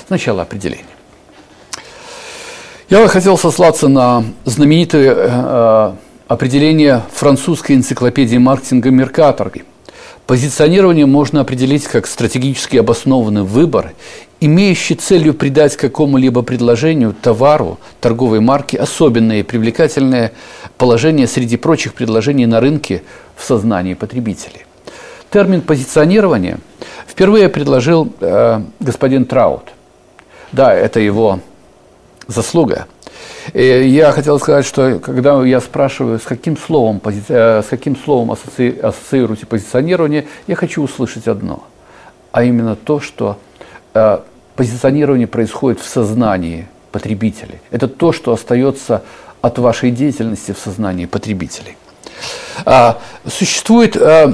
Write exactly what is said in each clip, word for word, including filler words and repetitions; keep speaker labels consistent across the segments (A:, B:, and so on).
A: Сначала определение. Я бы хотел сослаться на знаменитое э, определение французской энциклопедии маркетинга Меркаторги. Позиционирование можно определить как стратегически обоснованный выбор, имеющий целью придать какому-либо предложению, товару, торговой марке особенное и привлекательное положение среди прочих предложений на рынке в сознании потребителей. Термин позиционирование впервые предложил э, господин Траут. Да, это его заслуга. И я хотел сказать, что когда я спрашиваю, с каким словом, пози... с каким словом ассоци... ассоциируете позиционирование, я хочу услышать одно, а именно то, что э, позиционирование происходит в сознании потребителей. Это то, что остается от вашей деятельности в сознании потребителей. А, существует а,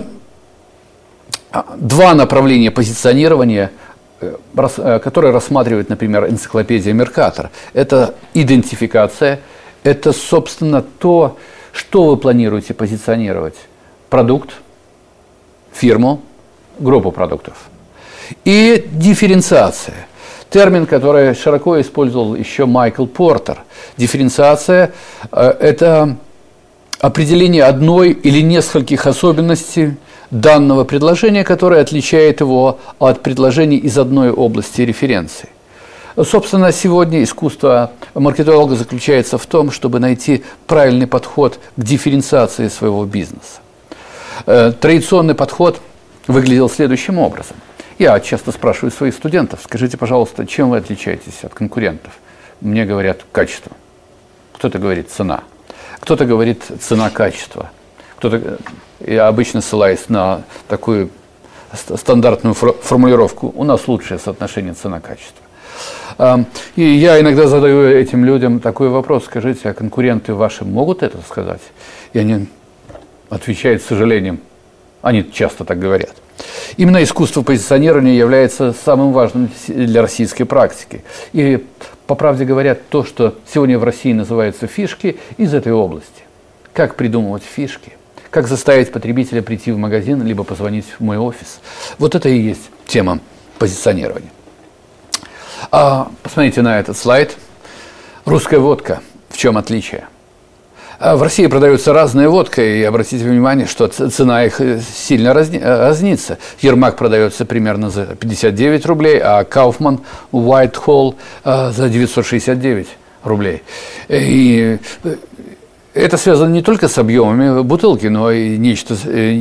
A: два направления позиционирования, которые рассматривает, например, энциклопедия Меркатор. Это идентификация, это, собственно, то, что вы планируете позиционировать. Продукт, фирму, группу продуктов. И дифференциация. Термин, который широко использовал еще Майкл Портер. Дифференциация – это определение одной или нескольких особенностей данного предложения, которое отличает его от предложений из одной области референции. Собственно, сегодня искусство маркетолога заключается в том, чтобы найти правильный подход к дифференциации своего бизнеса. Традиционный подход выглядел следующим образом. Я часто спрашиваю своих студентов: скажите, пожалуйста, чем вы отличаетесь от конкурентов? Мне говорят: качество. Кто-то говорит: цена. Кто-то говорит: цена-качество. Кто-то, я обычно ссылаюсь на такую стандартную формулировку: у нас лучшее соотношение цена-качество. И я иногда задаю этим людям такой вопрос: скажите, а конкуренты ваши могут это сказать? И они отвечают с сожалением. Они часто так говорят. Именно искусство позиционирования является самым важным для российской практики. И, по правде говоря, то, что сегодня в России называются фишки, из этой области. Как придумывать фишки? Как заставить потребителя прийти в магазин, либо позвонить в мой офис? Вот это и есть тема позиционирования. А, посмотрите на этот слайд. Русская водка. В чем отличие? А в России продается разная водка, и обратите внимание, что цена их сильно разни, разнится. Ермак продается примерно за пятьдесят девять рублей, а Kaufman White Hall за девятьсот шестьдесят девять рублей. И это связано не только с объемами бутылки, но и нечто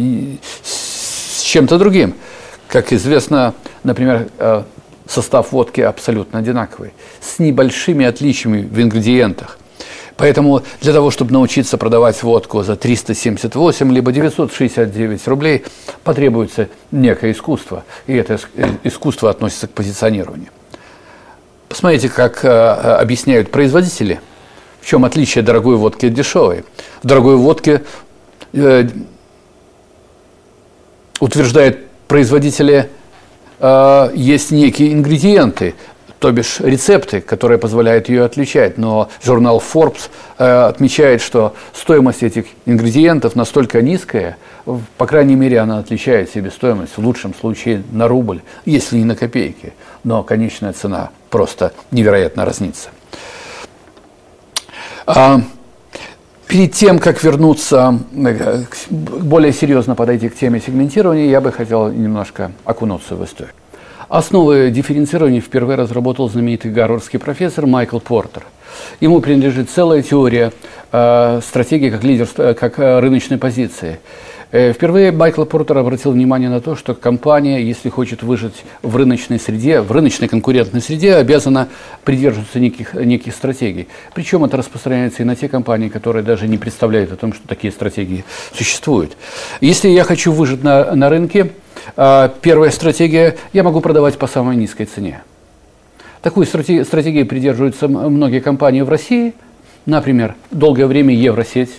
A: с чем-то другим. Как известно, например, состав водки абсолютно одинаковый, с небольшими отличиями в ингредиентах. Поэтому для того, чтобы научиться продавать водку за триста семьдесят восемь либо девятьсот шестьдесят девять рублей, потребуется некое искусство. И это искусство относится к позиционированию. Посмотрите, как объясняют производители, в чем отличие дорогой водки от дешевой. В дорогой водке, э, утверждают производители, э, есть некие ингредиенты, то бишь рецепты, которые позволяют ее отличать. Но журнал Forbes э, отмечает, что стоимость этих ингредиентов настолько низкая, по крайней мере, она отличает себестоимость в лучшем случае на рубль, если не на копейки. Но конечная цена просто невероятно разнится. А, перед тем, как вернуться, более серьезно подойти к теме сегментирования, я бы хотел немножко окунуться в историю. Основы дифференцирования впервые разработал знаменитый гарвардский профессор Майкл Портер. Ему принадлежит целая теория э, стратегии как, лидерства, как э, рыночной позиции. Э, впервые Майкл Портер обратил внимание на то, что компания, если хочет выжить в рыночной среде, в рыночной конкурентной среде, обязана придерживаться неких, неких стратегий. Причем это распространяется и на те компании, которые даже не представляют о том, что такие стратегии существуют. Если я хочу выжить на, на рынке, первая стратегия – я могу продавать по самой низкой цене. Такой стратегии, стратегии придерживаются многие компании в России, например, долгое время Евросеть,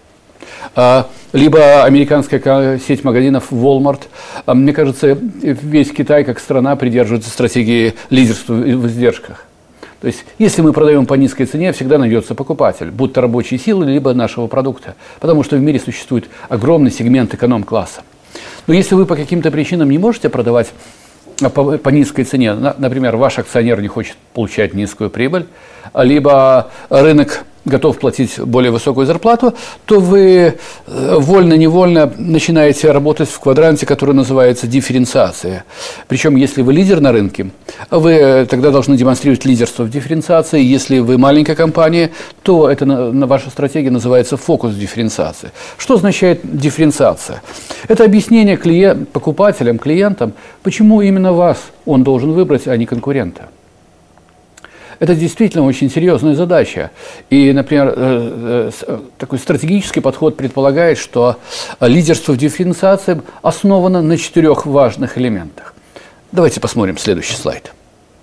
A: либо американская сеть магазинов Walmart. Мне кажется, весь Китай как страна придерживается стратегии лидерства в издержках. То есть, если мы продаем по низкой цене, всегда найдется покупатель, будь то рабочие силы, либо нашего продукта, потому что в мире существует огромный сегмент эконом-класса. Но если вы по каким-то причинам не можете продавать по, по низкой цене, например, ваш акционер не хочет получать низкую прибыль, либо рынок готов платить более высокую зарплату, то вы вольно-невольно начинаете работать в квадранте, который называется дифференциация. Причем, если вы лидер на рынке, вы тогда должны демонстрировать лидерство в дифференциации. Если вы маленькая компания, то это, ваша стратегия называется фокус дифференциации. Что означает дифференциация? Это объяснение клиент, покупателям, клиентам, почему именно вас он должен выбрать, а не конкурента. Это действительно очень серьезная задача. И, например, такой стратегический подход предполагает, что лидерство в дифференциации основано на четырех важных элементах. Давайте посмотрим следующий слайд.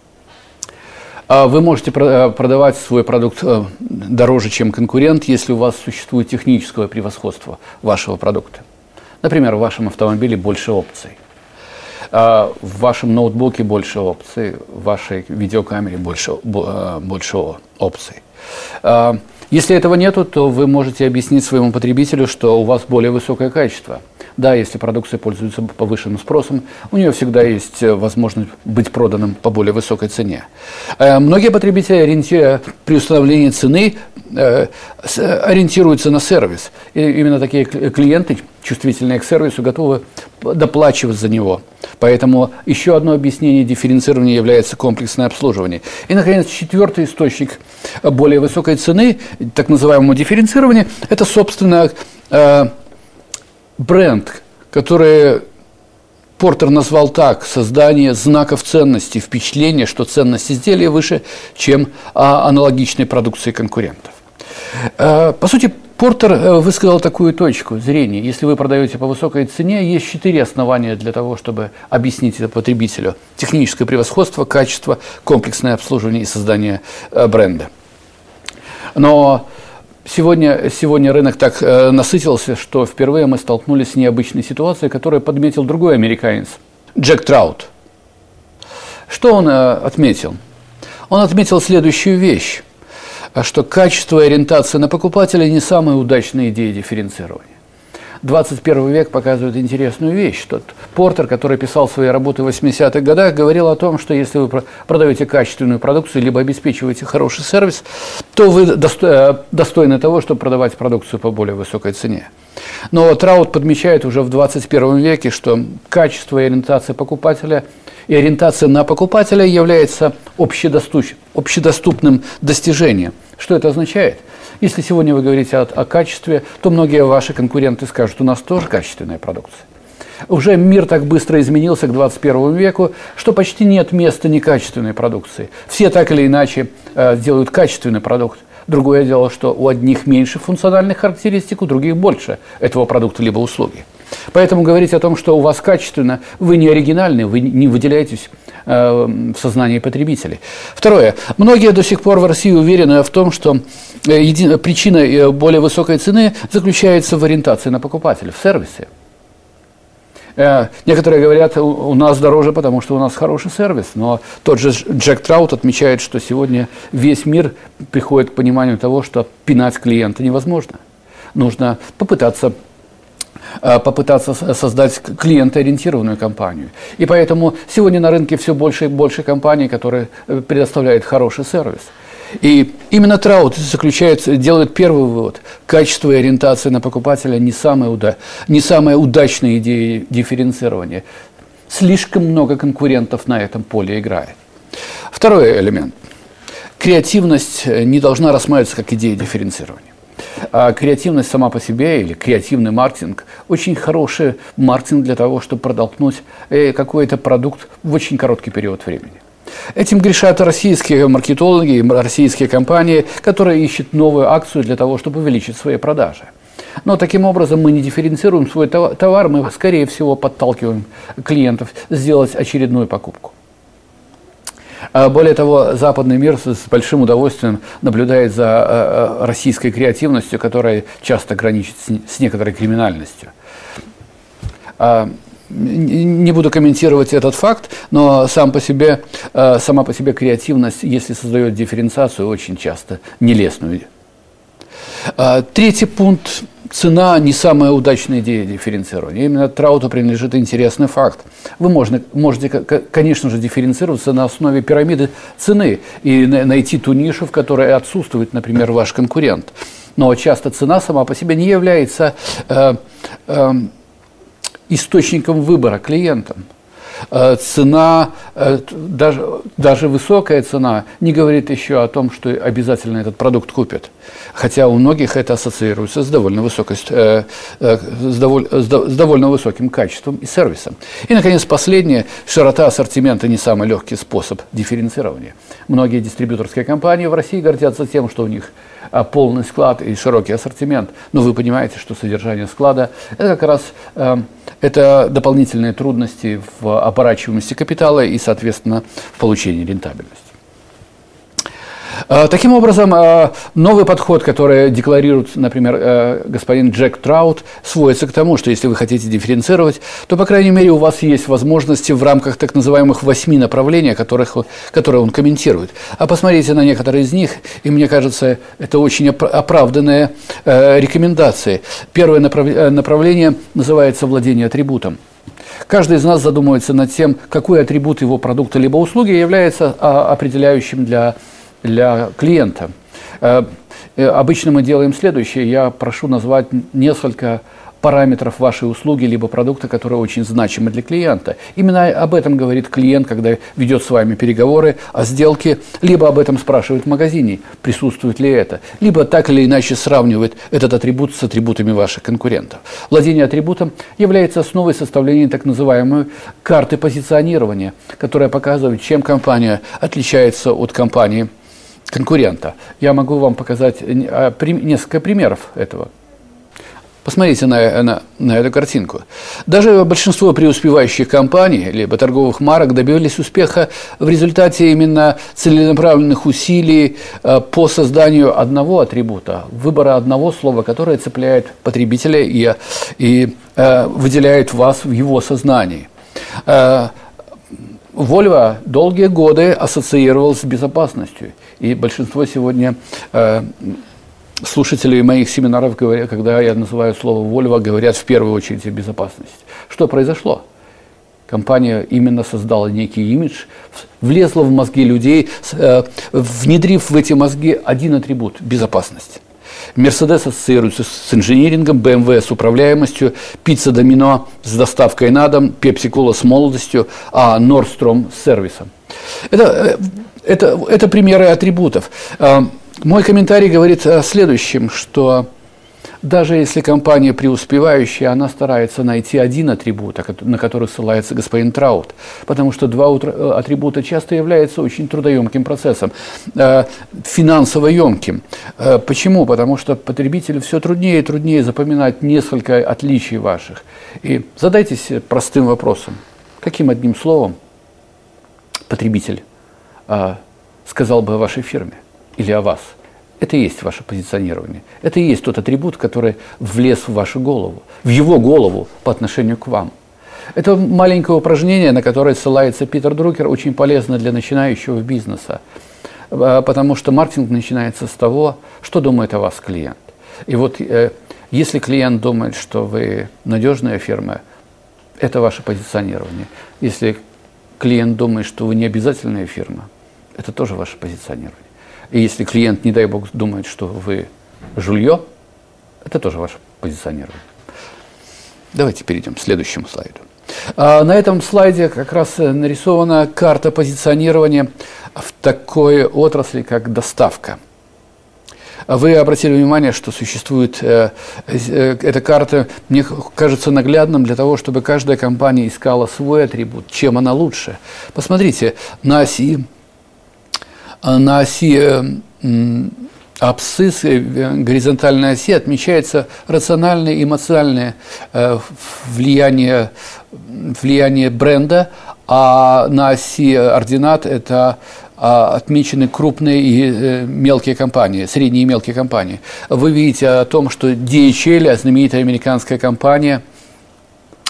A: Вы можете продавать свой продукт дороже, чем конкурент, если у вас существует техническое превосходство вашего продукта. Например, в вашем автомобиле больше опций. В вашем ноутбуке больше опций, в вашей видеокамере больше, больше опций. Если этого нету, то вы можете объяснить своему потребителю, что у вас более высокое качество. Да, если продукция пользуется повышенным спросом, у нее всегда есть возможность быть проданным по более высокой цене. Многие потребители при установлении цены ориентируются на сервис. И именно такие клиенты, чувствительные к сервису, готовы доплачивать за него. Поэтому еще одно объяснение дифференцирования является комплексное обслуживание. И, наконец, четвертый источник более высокой цены, так называемого дифференцирования, это, собственно, бренд, который Портер назвал так: создание знаков ценности, впечатление, что ценность изделия выше, чем аналогичной продукции конкурентов. По сути, Портер высказал такую точку зрения. Если вы продаете по высокой цене, есть четыре основания для того, чтобы объяснить это потребителю: техническое превосходство, качество, комплексное обслуживание и создание бренда. Но Сегодня, сегодня рынок так э, насытился, что впервые мы столкнулись с необычной ситуацией, которую подметил другой американец, Джек Траут. Что он э, отметил? Он отметил следующую вещь, что качество и ориентация на покупателя не самая удачная идея дифференцирования. двадцать первый век показывает интересную вещь, что Портер, который писал свои работы в восьмидесятых годах, говорил о том, что если вы продаете качественную продукцию, либо обеспечиваете хороший сервис, то вы достойны того, чтобы продавать продукцию по более высокой цене. Но Траут подмечает уже в двадцать первом веке, что качество и ориентация покупателя и ориентация на покупателя является общедоступным достижением. Что это означает? Если сегодня вы говорите о, о качестве, то многие ваши конкуренты скажут: у нас тоже качественная продукция. Уже мир так быстро изменился к двадцать первому веку, что почти нет места некачественной продукции. Все так или иначе э, делают качественный продукт. Другое дело, что у одних меньше функциональных характеристик, у других больше этого продукта либо услуги. Поэтому говорить о том, что у вас качественно, вы не оригинальны, вы не выделяетесь э, в сознании потребителей. Второе. Многие до сих пор в России уверены в том, что э, еди... причина более высокой цены заключается в ориентации на покупателя, в сервисе. Э, некоторые говорят: у, у нас дороже, потому что у нас хороший сервис. Но тот же Джек Траут отмечает, что сегодня весь мир приходит к пониманию того, что пинать клиента невозможно. Нужно попытаться попытаться создать клиентоориентированную компанию. И поэтому сегодня на рынке все больше и больше компаний, которые предоставляют хороший сервис. И именно Траут заключает, делает первый вывод: качество и ориентация на покупателя не самая, уда, не самая удачная идея дифференцирования. Слишком много конкурентов на этом поле играет. Второй элемент. Креативность не должна рассматриваться как идея дифференцирования. А креативность сама по себе, или креативный маркетинг, очень хороший маркетинг для того, чтобы протолкнуть какой-то продукт в очень короткий период времени. Этим грешат российские маркетологи и российские компании, которые ищут новую акцию для того, чтобы увеличить свои продажи. Но таким образом мы не дифференцируем свой товар, мы, скорее всего, подталкиваем клиентов сделать очередную покупку. Более того, западный мир с большим удовольствием наблюдает за российской креативностью, которая часто граничит с некоторой криминальностью. Не буду комментировать этот факт, но сам по себе, сама по себе креативность, если создает дифференциацию, очень часто нелестную. Третий пункт цена не самая удачная идея дифференцирования. Именно Трауту принадлежит интересный факт. Вы можете, можете, конечно же, дифференцироваться на основе пирамиды цены и найти ту нишу, в которой отсутствует, например, ваш конкурент. Но часто цена сама по себе не является э, э, источником выбора клиентам. Цена, даже, даже высокая цена не говорит еще о том, что обязательно этот продукт купят. Хотя у многих это ассоциируется с довольно, высокой, с, довольно, с довольно высоким качеством и сервисом. И, наконец, последнее. Широта ассортимента не самый легкий способ дифференцирования. Многие дистрибьюторские компании в России гордятся тем, что у них полный склад и широкий ассортимент. Но вы понимаете, что содержание склада – это как раз это дополнительные трудности в оборачиваемости капитала и, соответственно, в получении рентабельности. Таким образом, новый подход, который декларирует, например, господин Джек Траут, сводится к тому, что если вы хотите дифференцировать, то, по крайней мере, у вас есть возможности в рамках так называемых восьми направлений, которых, которые он комментирует. А посмотрите на некоторые из них, и мне кажется, это очень оправданные рекомендации. Первое направление называется владение атрибутом. Каждый из нас задумывается над тем, какой атрибут его продукта либо услуги является определяющим для для клиента. Обычно мы делаем следующее. Я прошу назвать несколько параметров вашей услуги либо продукта, которые очень значимы для клиента. Именно об этом говорит клиент, когда ведет с вами переговоры о сделке, либо об этом спрашивает в магазине, присутствует ли это, либо так или иначе сравнивает этот атрибут с атрибутами ваших конкурентов. Владение атрибутом является основой составления так называемой карты позиционирования, которая показывает, чем компания отличается от компании конкурента. Я могу вам показать несколько примеров этого. Посмотрите на, на, на эту картинку. Даже большинство преуспевающих компаний, либо торговых марок, добились успеха в результате именно целенаправленных усилий э, по созданию одного атрибута, выбора одного слова, которое цепляет потребителя и, и э, выделяет вас в его сознании. Э, Volvo долгие годы ассоциировалась с безопасностью, и большинство сегодня э, слушателей моих семинаров, говорят, когда я называю слово Volvo, говорят в первую очередь о безопасности. Что произошло? Компания именно создала некий имидж, влезла в мозги людей, э, внедрив в эти мозги один атрибут – безопасность. Мерседес ассоциируется с инжинирингом, бэ эм вэ с управляемостью, пицца Домино с доставкой на дом, Пепси-кола с молодостью, а Нордстром с сервисом. Это, это, это примеры атрибутов. Мой комментарий говорит о следующем, что даже если компания преуспевающая, она старается найти один атрибут, на который ссылается господин Траут, потому что два атрибута часто являются очень трудоемким процессом, финансово емким. Почему? Потому что потребителю все труднее и труднее запоминать несколько отличий ваших. И задайтесь простым вопросом. Каким одним словом потребитель сказал бы о вашей фирме или о вас? Это и есть ваше позиционирование. Это и есть тот атрибут, который влез в вашу голову, в его голову по отношению к вам. Это маленькое упражнение, на которое ссылается Питер Друкер, очень полезно для начинающего бизнеса, потому что маркетинг начинается с того, что думает о вас клиент. И вот если клиент думает, что вы надежная фирма, это ваше позиционирование. Если клиент думает, что вы не обязательная фирма, это тоже ваше позиционирование. И если клиент, не дай бог, думает, что вы жулье, это тоже ваше позиционирование. Давайте перейдем к следующему слайду. А на этом слайде как раз нарисована карта позиционирования в такой отрасли, как доставка. Вы обратили внимание, что существует э, э, эта карта, мне кажется, наглядным для того, чтобы каждая компания искала свой атрибут, чем она лучше. Посмотрите, на оси На оси э, абсцисс, горизонтальной оси отмечается рациональное и эмоциональное э, влияние, влияние бренда, а на оси ординат это э, отмечены крупные и э, мелкие компании, средние и мелкие компании. Вы видите о том, что ди эйч эл, знаменитая американская компания,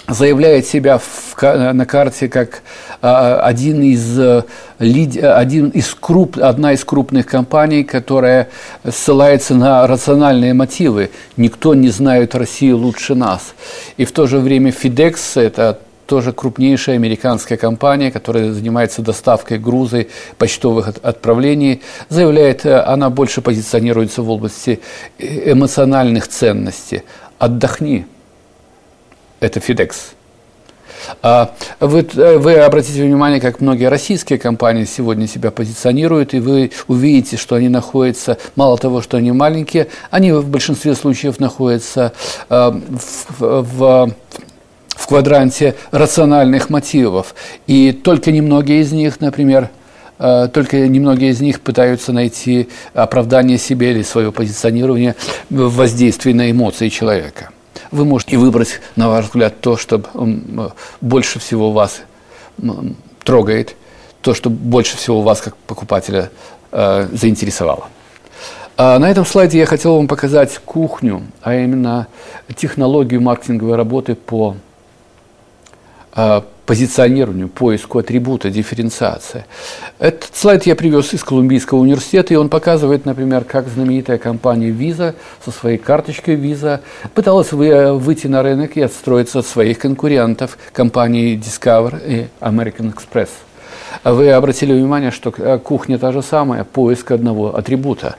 A: заявляет себя в, на карте как а, один из, один из круп, одна из крупных компаний, которая ссылается на рациональные мотивы. Никто не знает Россию лучше нас. И в то же время FedEx – это тоже крупнейшая американская компания, которая занимается доставкой грузов, почтовых отправлений, заявляет, она больше позиционируется в области эмоциональных ценностей. Отдохни. Это FedEx. А вы, вы обратите внимание, как многие российские компании сегодня себя позиционируют, и вы увидите, что они находятся, мало того, что они маленькие, они в большинстве случаев находятся а, в, в, в квадранте рациональных мотивов. И только немногие из них, например, только немногие из них пытаются найти оправдание себе или свое позиционирование в воздействии на эмоции человека. Вы можете выбрать, на ваш взгляд, то, что больше всего вас трогает, то, что больше всего вас, как покупателя, заинтересовало. На этом слайде я хотел вам показать кухню, а именно технологию маркетинговой работы по позиционированию, поиску атрибута, дифференциации. Этот слайд я привез из Колумбийского университета, и он показывает, например, как знаменитая компания Visa со своей карточкой Visa пыталась выйти на рынок и отстроиться от своих конкурентов, компаний Discover и American Express. Вы обратили внимание, что кухня та же самая, поиск одного атрибута.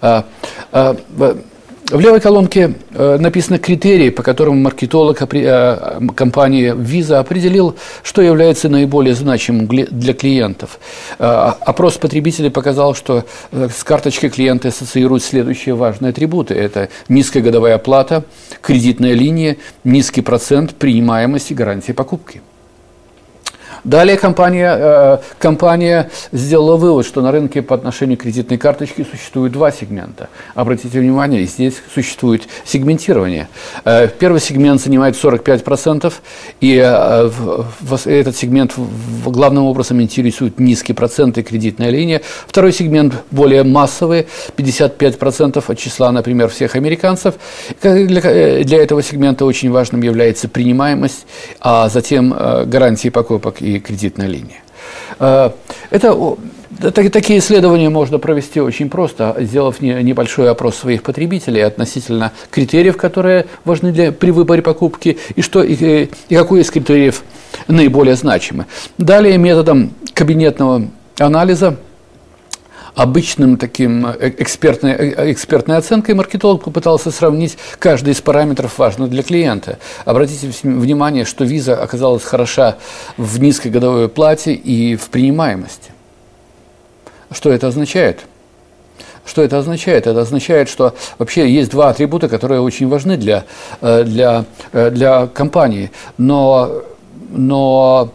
A: В левой колонке э, написаны критерии, по которым маркетолог э, компании Visa определил, что является наиболее значимым для клиентов. Э, опрос потребителей показал, что э, с карточкой клиенты ассоциируют следующие важные атрибуты. Это низкая годовая оплата, кредитная линия, низкий процент, принимаемость и гарантия покупки. Далее компания, э, компания сделала вывод, что на рынке по отношению к кредитной карточке существует два сегмента. Обратите внимание, здесь существует сегментирование. Э, первый сегмент занимает сорок пять процентов, и э, в, в, этот сегмент в, главным образом интересует низкие проценты кредитная линия. Второй сегмент более массовый, пятьдесят пять процентов от числа, например, всех американцев. Для, для этого сегмента очень важным является принимаемость, а затем э, гарантии покупок и кредитная линия. Это, такие исследования можно провести очень просто, сделав небольшой опрос своих потребителей относительно критериев, которые важны для, при выборе покупки, и, что, и, и какой из критериев наиболее значимый. Далее методом кабинетного анализа, обычным таким экспертной, экспертной оценкой маркетолог попытался сравнить каждый из параметров, важных для клиента. Обратите внимание, что Visa оказалась хороша в низкой годовой оплате и в принимаемости. Что это означает? Что это означает? Это означает, что вообще есть два атрибута, которые очень важны для, для, для компании, но, но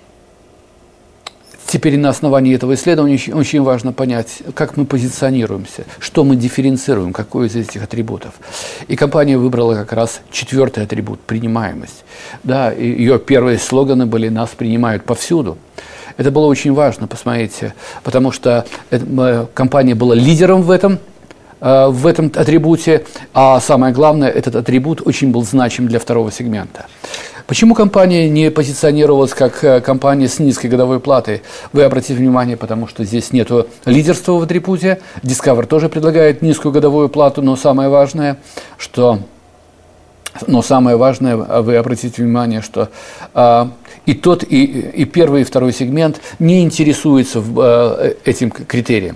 A: теперь на основании этого исследования очень, очень важно понять, как мы позиционируемся, что мы дифференцируем, какой из этих атрибутов. И компания выбрала как раз четвертый атрибут – принимаемость. Да, ее первые слоганы были «Нас принимают повсюду». Это было очень важно, посмотрите, потому что это, компания была лидером в этом, в этом атрибуте, а самое главное, этот атрибут очень был значим для второго сегмента. Почему компания не позиционировалась как компания с низкой годовой платой? Вы обратите внимание, потому что здесь нет лидерства в атрибуте. Discover тоже предлагает низкую годовую плату, но самое важное, что, но самое важное, вы обратите внимание, что а, и тот, и, и первый, и второй сегмент не интересуются в, а, этим критерием.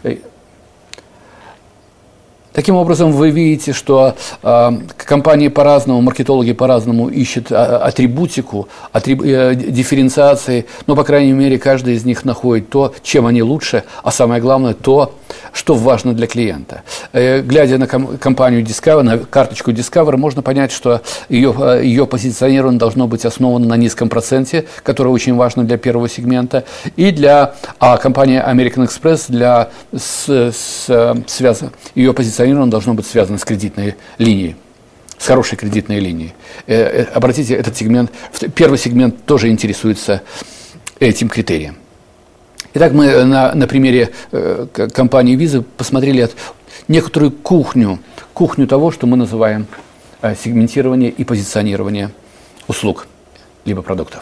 A: Таким образом, вы видите, что э, компании по-разному, маркетологи по-разному ищут а, атрибутику, атриб, э, дифференциации, но, по крайней мере, каждый из них находит то, чем они лучше, а самое главное, то, что важно для клиента. Э, глядя на ком- компанию Discover, на карточку Discover, можно понять, что ее, ее позиционирование должно быть основано на низком проценте, которое очень важно для первого сегмента, и для а компании American Express для с, с, связ, ее позиционирование должно быть связано с кредитной линией, с хорошей кредитной линией. Э, э, обратите, этот сегмент, первый сегмент тоже интересуется этим критерием. Итак, мы на, на примере э, компании Visa посмотрели от, некоторую кухню, кухню того, что мы называем э, сегментирование и позиционирование услуг. либо продуктов.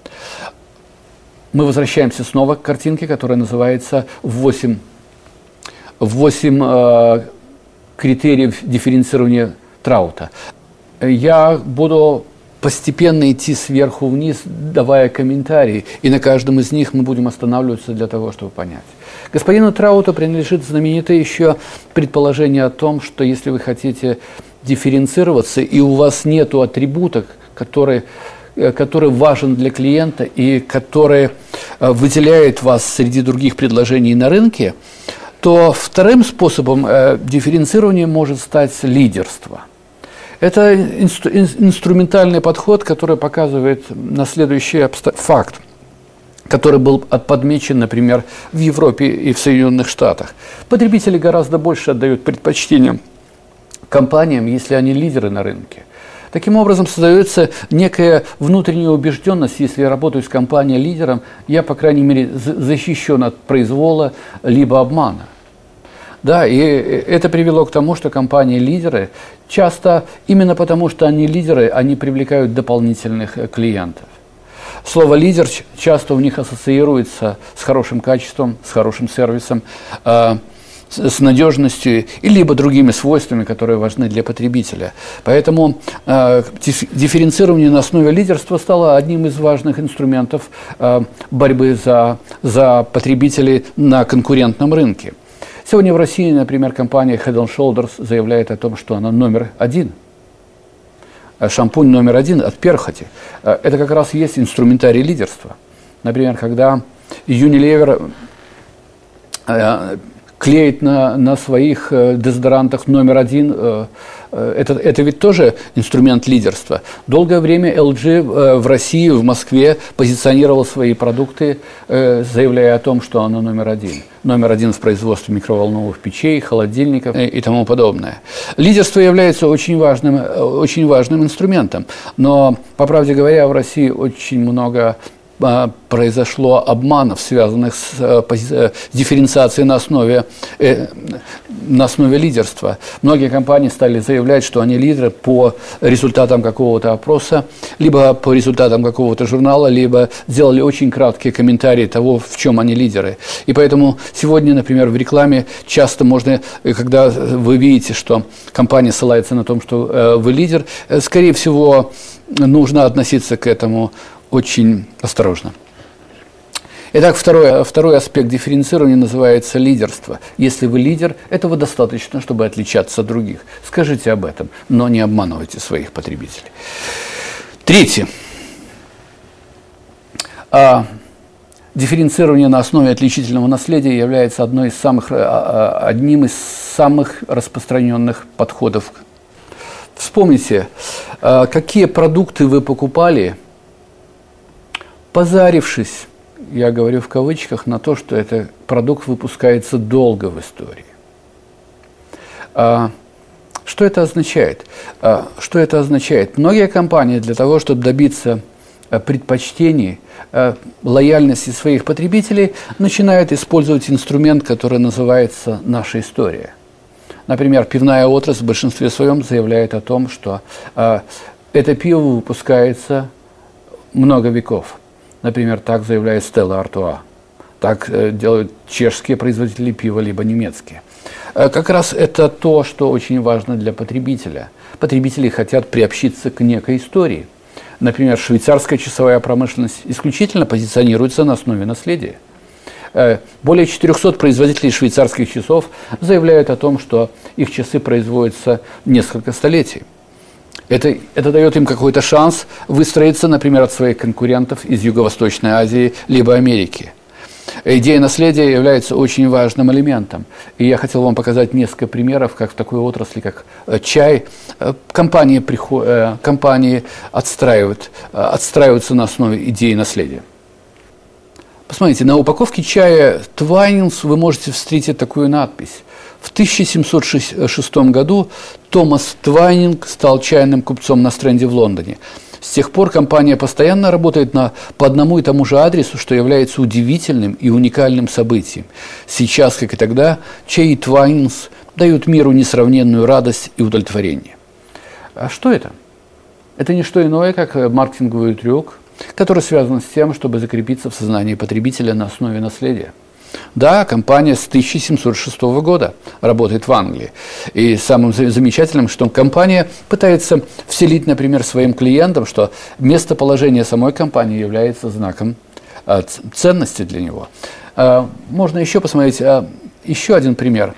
A: Мы возвращаемся снова к картинке, которая называется «восемь, восемь э, критериев дифференцирования Траута». Я буду постепенно идти сверху вниз, давая комментарии, и на каждом из них мы будем останавливаться для того, чтобы понять. Господину Трауту принадлежит знаменитое еще предположение о том, что если вы хотите дифференцироваться, и у вас нет атрибута, который, который важен для клиента и который выделяет вас среди других предложений на рынке, то вторым способом дифференцирования может стать лидерство. Это инстру- инструментальный подход, который показывает на следующий обста- факт, который был подмечен, например, в Европе и в Соединенных Штатах. Потребители гораздо больше отдают предпочтение компаниям, если они лидеры на рынке. Таким образом, создается некая внутренняя убежденность, если я работаю с компанией лидером, я, по крайней мере, защищен от произвола либо обмана. Да, и это привело к тому, что компании-лидеры часто, именно потому что они лидеры, они привлекают дополнительных клиентов. Слово «лидер» часто у них ассоциируется с хорошим качеством, с хорошим сервисом, э, с надежностью и либо другими свойствами, которые важны для потребителя. Поэтому э, дифференцирование на основе лидерства стало одним из важных инструментов э, борьбы за, за потребителей на конкурентном рынке. Сегодня в России, например, компания Head and Shoulders заявляет о том, что она номер один. Шампунь номер один от перхоти. Это как раз есть инструментарий лидерства. Например, когда Unilever клеит на, на своих дезодорантах номер один, это, это ведь тоже инструмент лидерства. Долгое время эл джи в России, в Москве позиционировал свои продукты, заявляя о том, что оно номер один. Номер один в производстве микроволновых печей, холодильников и тому подобное. Лидерство является очень важным, очень важным инструментом. Но, по правде говоря, в России очень много произошло обманов, связанных с, с дифференциацией на основе, э, на основе лидерства. Многие компании стали заявлять, что они лидеры по результатам какого-то опроса, либо по результатам какого-то журнала, либо сделали очень краткие комментарии того, в чем они лидеры. И поэтому сегодня, например, в рекламе часто можно, когда вы видите, что компания ссылается на том, что э, вы лидер, э, скорее всего, нужно относиться к этому очень осторожно. Итак, второй, второй аспект дифференцирования называется лидерство. Если вы лидер, этого достаточно, чтобы отличаться от других. Скажите об этом, но не обманывайте своих потребителей. Третье. А, дифференцирование на основе отличительного наследия является одной из самых, одним из самых распространенных подходов. Вспомните, какие продукты вы покупали, позарившись, я говорю в кавычках, на то, что этот продукт выпускается долго в истории. А, что это означает? А, что это означает? Многие компании для того, чтобы добиться а, предпочтений, а, лояльности своих потребителей, начинают использовать инструмент, который называется «наша история». Например, пивная отрасль в большинстве своем заявляет о том, что а, это пиво выпускается много веков. Например, так заявляет Стелла Артуа. Так э, делают чешские производители пива, либо немецкие. Э, как раз это то, что очень важно для потребителя. Потребители хотят приобщиться к некой истории. Например, швейцарская часовая промышленность исключительно позиционируется на основе наследия. Э, более четырехсот производителей швейцарских часов заявляют о том, что их часы производятся несколько столетий. Это, это дает им какой-то шанс выстроиться, например, от своих конкурентов из Юго-Восточной Азии либо Америки. Идея наследия является очень важным элементом. И я хотел вам показать несколько примеров, как в такой отрасли, как чай, компании, приход, компании отстраивают, отстраиваются на основе идеи наследия. Посмотрите, на упаковке чая Twinings вы можете встретить такую надпись. В тысяча семьсот шестом году Томас Твайнинг стал чайным купцом на Стрэнде в Лондоне. С тех пор компания постоянно работает на, по одному и тому же адресу, что является удивительным и уникальным событием. Сейчас, как и тогда, чай Твайнингс дают миру несравненную радость и удовлетворение. А что это? Это не что иное, как маркетинговый трюк, который связан с тем, чтобы закрепиться в сознании потребителя на основе наследия. Да, компания с тысяча семьсот шестого года работает в Англии. И самым замечательным, что компания пытается вселить, например, своим клиентам, что местоположение самой компании является знаком ценности для него. Можно еще посмотреть, еще один пример.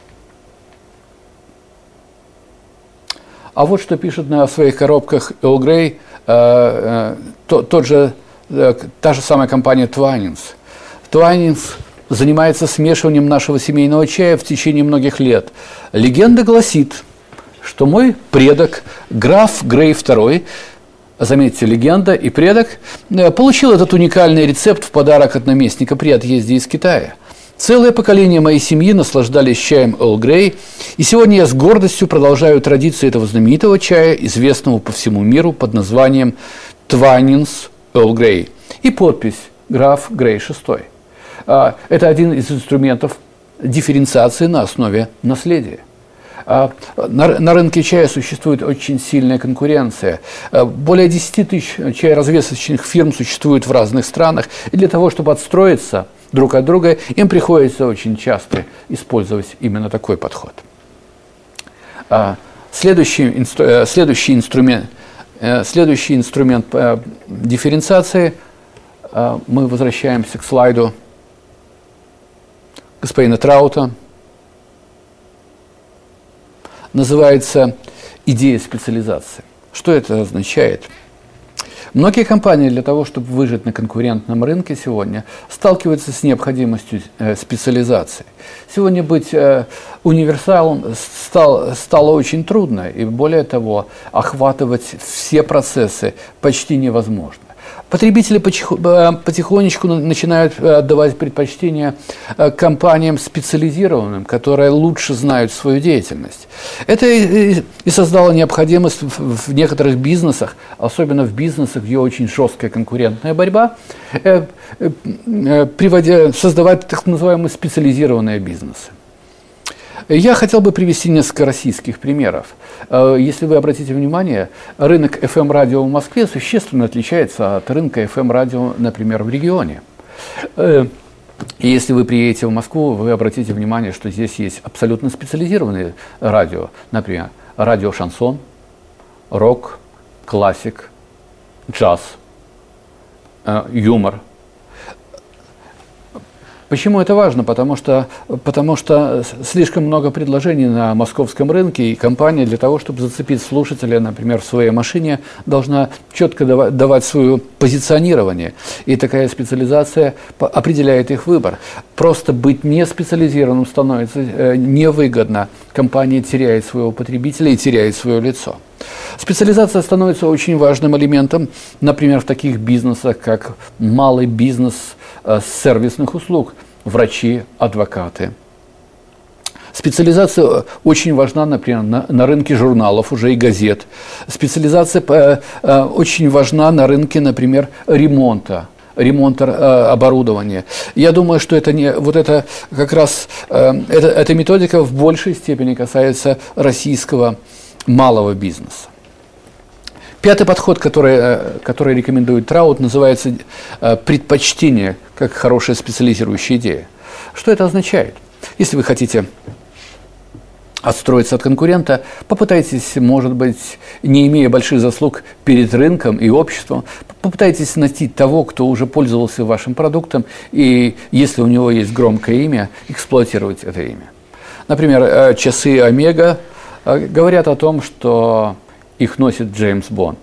A: А вот что пишет на своих коробках Earl Grey, тот, тот же, та же самая компания Twinings. Twinings занимается смешиванием нашего семейного чая в течение многих лет. Легенда гласит, что мой предок, граф Грей второй, заметьте, легенда и предок, получил этот уникальный рецепт в подарок от наместника при отъезде из Китая. Целое поколение моей семьи наслаждались чаем Earl Grey, и сегодня я с гордостью продолжаю традицию этого знаменитого чая, известного по всему миру под названием Twinings Earl Grey. И подпись «Граф Грей шестой». Это один из инструментов дифференциации на основе наследия. На рынке чая существует очень сильная конкуренция. Более десяти тысяч чаеразвесочных фирм существует в разных странах. И для того, чтобы отстроиться друг от друга, им приходится очень часто использовать именно такой подход. Следующий, следующий инструмент, следующий инструмент дифференциации, мы возвращаемся к слайду господина Траута, называется идея специализации. Что это означает? Многие компании для того, чтобы выжить на конкурентном рынке сегодня, сталкиваются с необходимостью э, специализации. Сегодня быть э, универсалом стал, стало очень трудно, и более того, охватывать все процессы почти невозможно. Потребители потихонечку начинают отдавать предпочтение компаниям специализированным, которые лучше знают свою деятельность. Это и создало необходимость в некоторых бизнесах, особенно в бизнесах, где очень жесткая конкурентная борьба, приводя, создавать так называемые специализированные бизнесы. Я хотел бы привести несколько российских примеров. Если вы обратите внимание, рынок эф эм-радио в Москве существенно отличается от рынка эф эм-радио, например, в регионе. И если вы приедете в Москву, вы обратите внимание, что здесь есть абсолютно специализированные радио. Например, радио шансон, рок, классик, джаз, юмор. Почему это важно? Потому что, потому что слишком много предложений на московском рынке, и компания для того, чтобы зацепить слушателя, например, в своей машине, должна четко давать, давать свое позиционирование. И такая специализация определяет их выбор. Просто быть не специализированным становится невыгодно. Компания теряет своего потребителя и теряет свое лицо. Специализация становится очень важным элементом, например, в таких бизнесах, как малый бизнес сервисных услуг, врачи, адвокаты. Специализация очень важна, например, на, на рынке журналов уже и газет. Специализация э, э, очень важна на рынке, например, ремонта. ремонта э, оборудования. Я думаю, что это не, вот это как раз э, это, эта методика в большей степени касается российского малого бизнеса. Пятый подход, который, который рекомендует Траут, называется предпочтение как хорошая специализирующая идея. Что это означает? Если вы хотите отстроиться от конкурента, попытайтесь, может быть, не имея больших заслуг перед рынком и обществом, попытайтесь найти того, кто уже пользовался вашим продуктом, и если у него есть громкое имя, эксплуатировать это имя. Например, часы Омега говорят о том, что их носит Джеймс Бонд.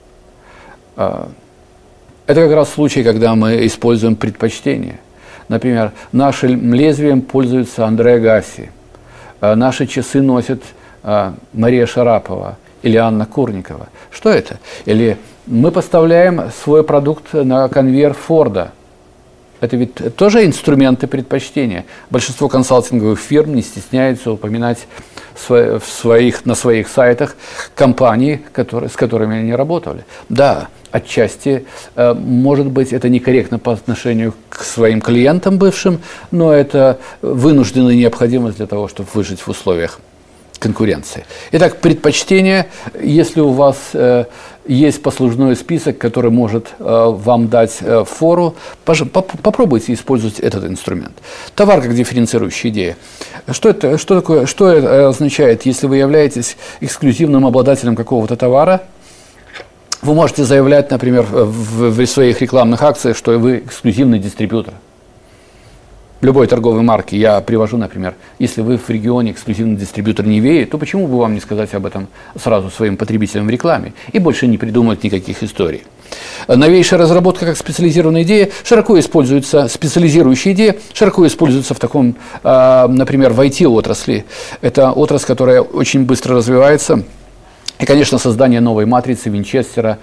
A: Это как раз случай, когда мы используем предпочтение. Например, нашим лезвием пользуется Андре Агасси. Наши часы носит Мария Шарапова или Анна Курникова. Что это? Или мы поставляем свой продукт на конвейер Форда. Это ведь тоже инструменты предпочтения. Большинство консалтинговых фирм не стесняются упоминать в своих, на своих сайтах компании, которые, с которыми они работали. Да, отчасти, э, может быть, это некорректно по отношению к своим клиентам бывшим, но это вынужденная необходимость для того, чтобы выжить в условиях конкуренции. Итак, предпочтение, если у вас э, есть послужной список, который может э, вам дать э, фору, поп попробуйте использовать этот инструмент. Товар как дифференцирующая идея. Что это, что такое, что это означает, если вы являетесь эксклюзивным обладателем какого-то товара? Вы можете заявлять, например, в, в своих рекламных акциях, что вы эксклюзивный дистрибьютор любой торговой марки. Я привожу, например, если вы в регионе эксклюзивный дистрибьютор Нивеи, то почему бы вам не сказать об этом сразу своим потребителям в рекламе и больше не придумать никаких историй. Новейшая разработка как специализированная идея широко используется, специализирующая идея широко используется в таком, например, в ай ти-отрасли. Это отрасль, которая очень быстро развивается. И, конечно, создание новой матрицы Винчестера,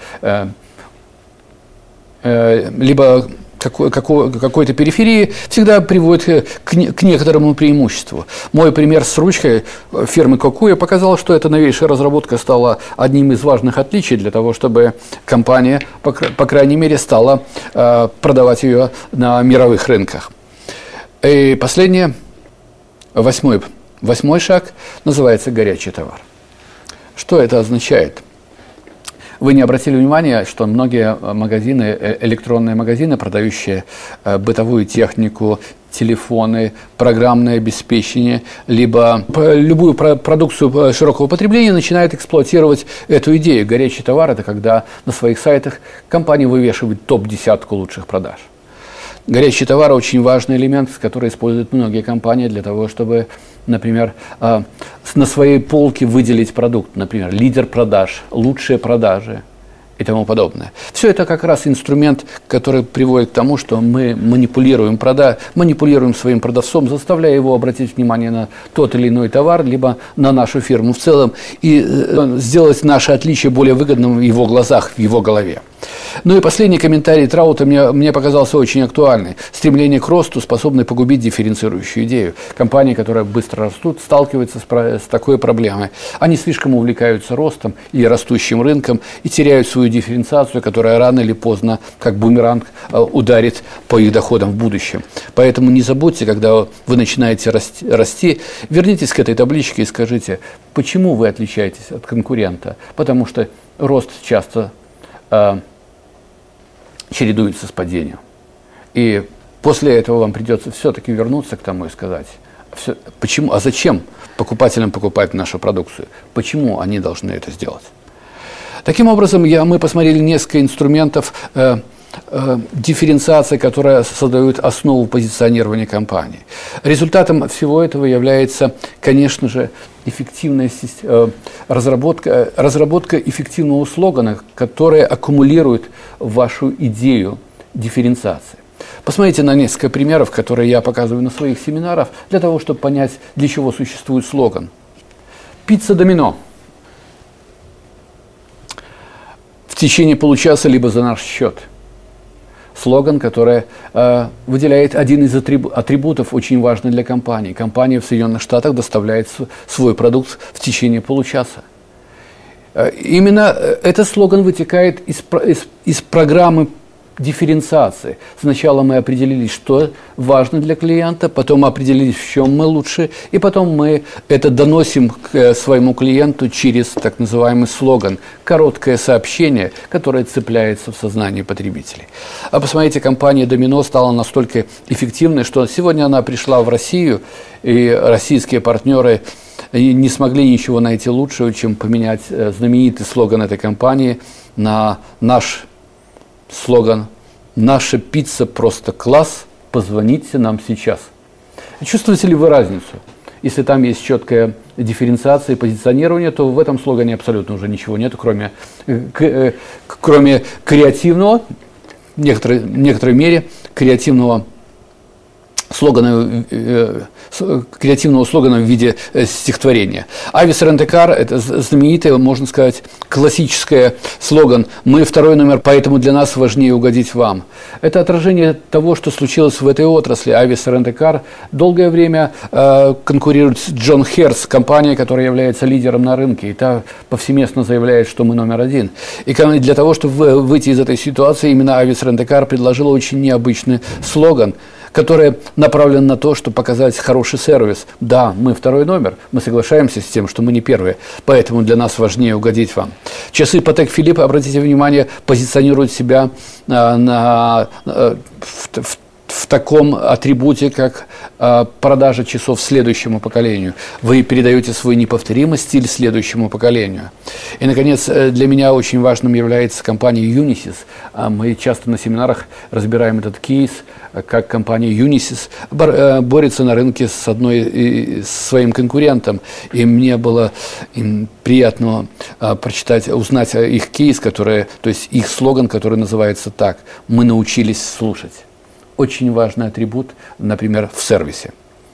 A: либо Какой, какой, какой-то периферии всегда приводит к, к некоторому преимуществу. Мой пример с ручкой фирмы Кокуя показал, что эта новейшая разработка стала одним из важных отличий для того, чтобы компания, по, по крайней мере, стала э, продавать ее на мировых рынках. И последнее, восьмой, восьмой шаг, называется горячий товар. Что это означает? Вы не обратили внимания, что многие магазины, электронные магазины, продающие бытовую технику, телефоны, программное обеспечение, либо любую продукцию широкого потребления, начинают эксплуатировать эту идею. Горячий товар – это когда на своих сайтах компания вывешивает топ-десятку лучших продаж. Горячий товар – очень важный элемент, который используют многие компании для того, чтобы, например, на своей полке выделить продукт, например, лидер продаж, лучшие продажи и тому подобное. Все это как раз инструмент, который приводит к тому, что мы манипулируем, прода... манипулируем своим продавцом, заставляя его обратить внимание на тот или иной товар, либо на нашу фирму в целом, и сделать наше отличие более выгодным в его глазах, в его голове. Ну и последний комментарий Траута мне, мне показался очень актуальный. Стремление к росту, способное погубить дифференцирующую идею. Компании, которые быстро растут, сталкиваются с, с такой проблемой. Они слишком увлекаются ростом и растущим рынком и теряют свою дифференциацию, которая рано или поздно, как бумеранг, ударит по их доходам в будущем. Поэтому не забудьте, когда вы начинаете расти, расти, вернитесь к этой табличке и скажите, почему вы отличаетесь от конкурента. Потому что рост часто э, чередуется с падением. И после этого вам придется все-таки вернуться к тому и сказать, все, почему, а зачем покупателям покупать нашу продукцию? Почему они должны это сделать? Таким образом, я, мы посмотрели несколько инструментов э, э, дифференциации, которые создают основу позиционирования компании. Результатом всего этого является, конечно же, эффективная э, разработка, разработка эффективного слогана, который аккумулирует вашу идею дифференциации. Посмотрите на несколько примеров, которые я показываю на своих семинарах, для того, чтобы понять, для чего существует слоган. Пицца Домино. В течение получаса, либо за наш счет. Слоган, который э, выделяет один из атрибутов, очень важный для компании. Компания в Соединенных Штатах доставляет свой продукт в течение получаса. Э, именно этот слоган вытекает из, из, из программы дифференциации. Сначала мы определились, что важно для клиента, потом определились, в чем мы лучше, и потом мы это доносим к своему клиенту через так называемый слоган, короткое сообщение, которое цепляется в сознании потребителей. А посмотрите, компания Домино стала настолько эффективной, что сегодня она пришла в Россию, и российские партнеры не смогли ничего найти лучшего, чем поменять знаменитый слоган этой компании на наш слоган «Наша пицца просто класс, позвоните нам сейчас». Чувствуете ли вы разницу? Если там есть четкая дифференциация и позиционирование, то в этом слогане абсолютно уже ничего нет, кроме, кроме креативного, в некоторой, в некоторой мере, креативного слогана, э, креативного слогана в виде э, стихотворения. Avis Rent-A-Car – это знаменитый, можно сказать, классический слоган «Мы второй номер, поэтому для нас важнее угодить вам». Это отражение того, что случилось в этой отрасли. Avis Rent-A-Car долгое время э, конкурирует с John Hertz, компания, которая является лидером на рынке, и та повсеместно заявляет, что мы номер один. И для того, чтобы выйти из этой ситуации, именно Avis Rent-A-Car предложила очень необычный слоган, которое направлено на то, чтобы показать хороший сервис. Да, мы второй номер, мы соглашаемся с тем, что мы не первые, поэтому для нас важнее угодить вам. Часы Patek Philippe, обратите внимание, позиционируют себя а, на, а, в, в, в таком атрибуте, как а, продажа часов следующему поколению. Вы передаете свой неповторимый стиль следующему поколению. И, наконец, для меня очень важным является компания Unisys. Мы часто на семинарах разбираем этот кейс, как компания Unisys борется на рынке с одной с своим конкурентом. И мне было приятно прочитать, узнать их кейс, который, то есть их слоган, который называется так: «Мы научились слушать». Очень важный атрибут, например, в сервисе.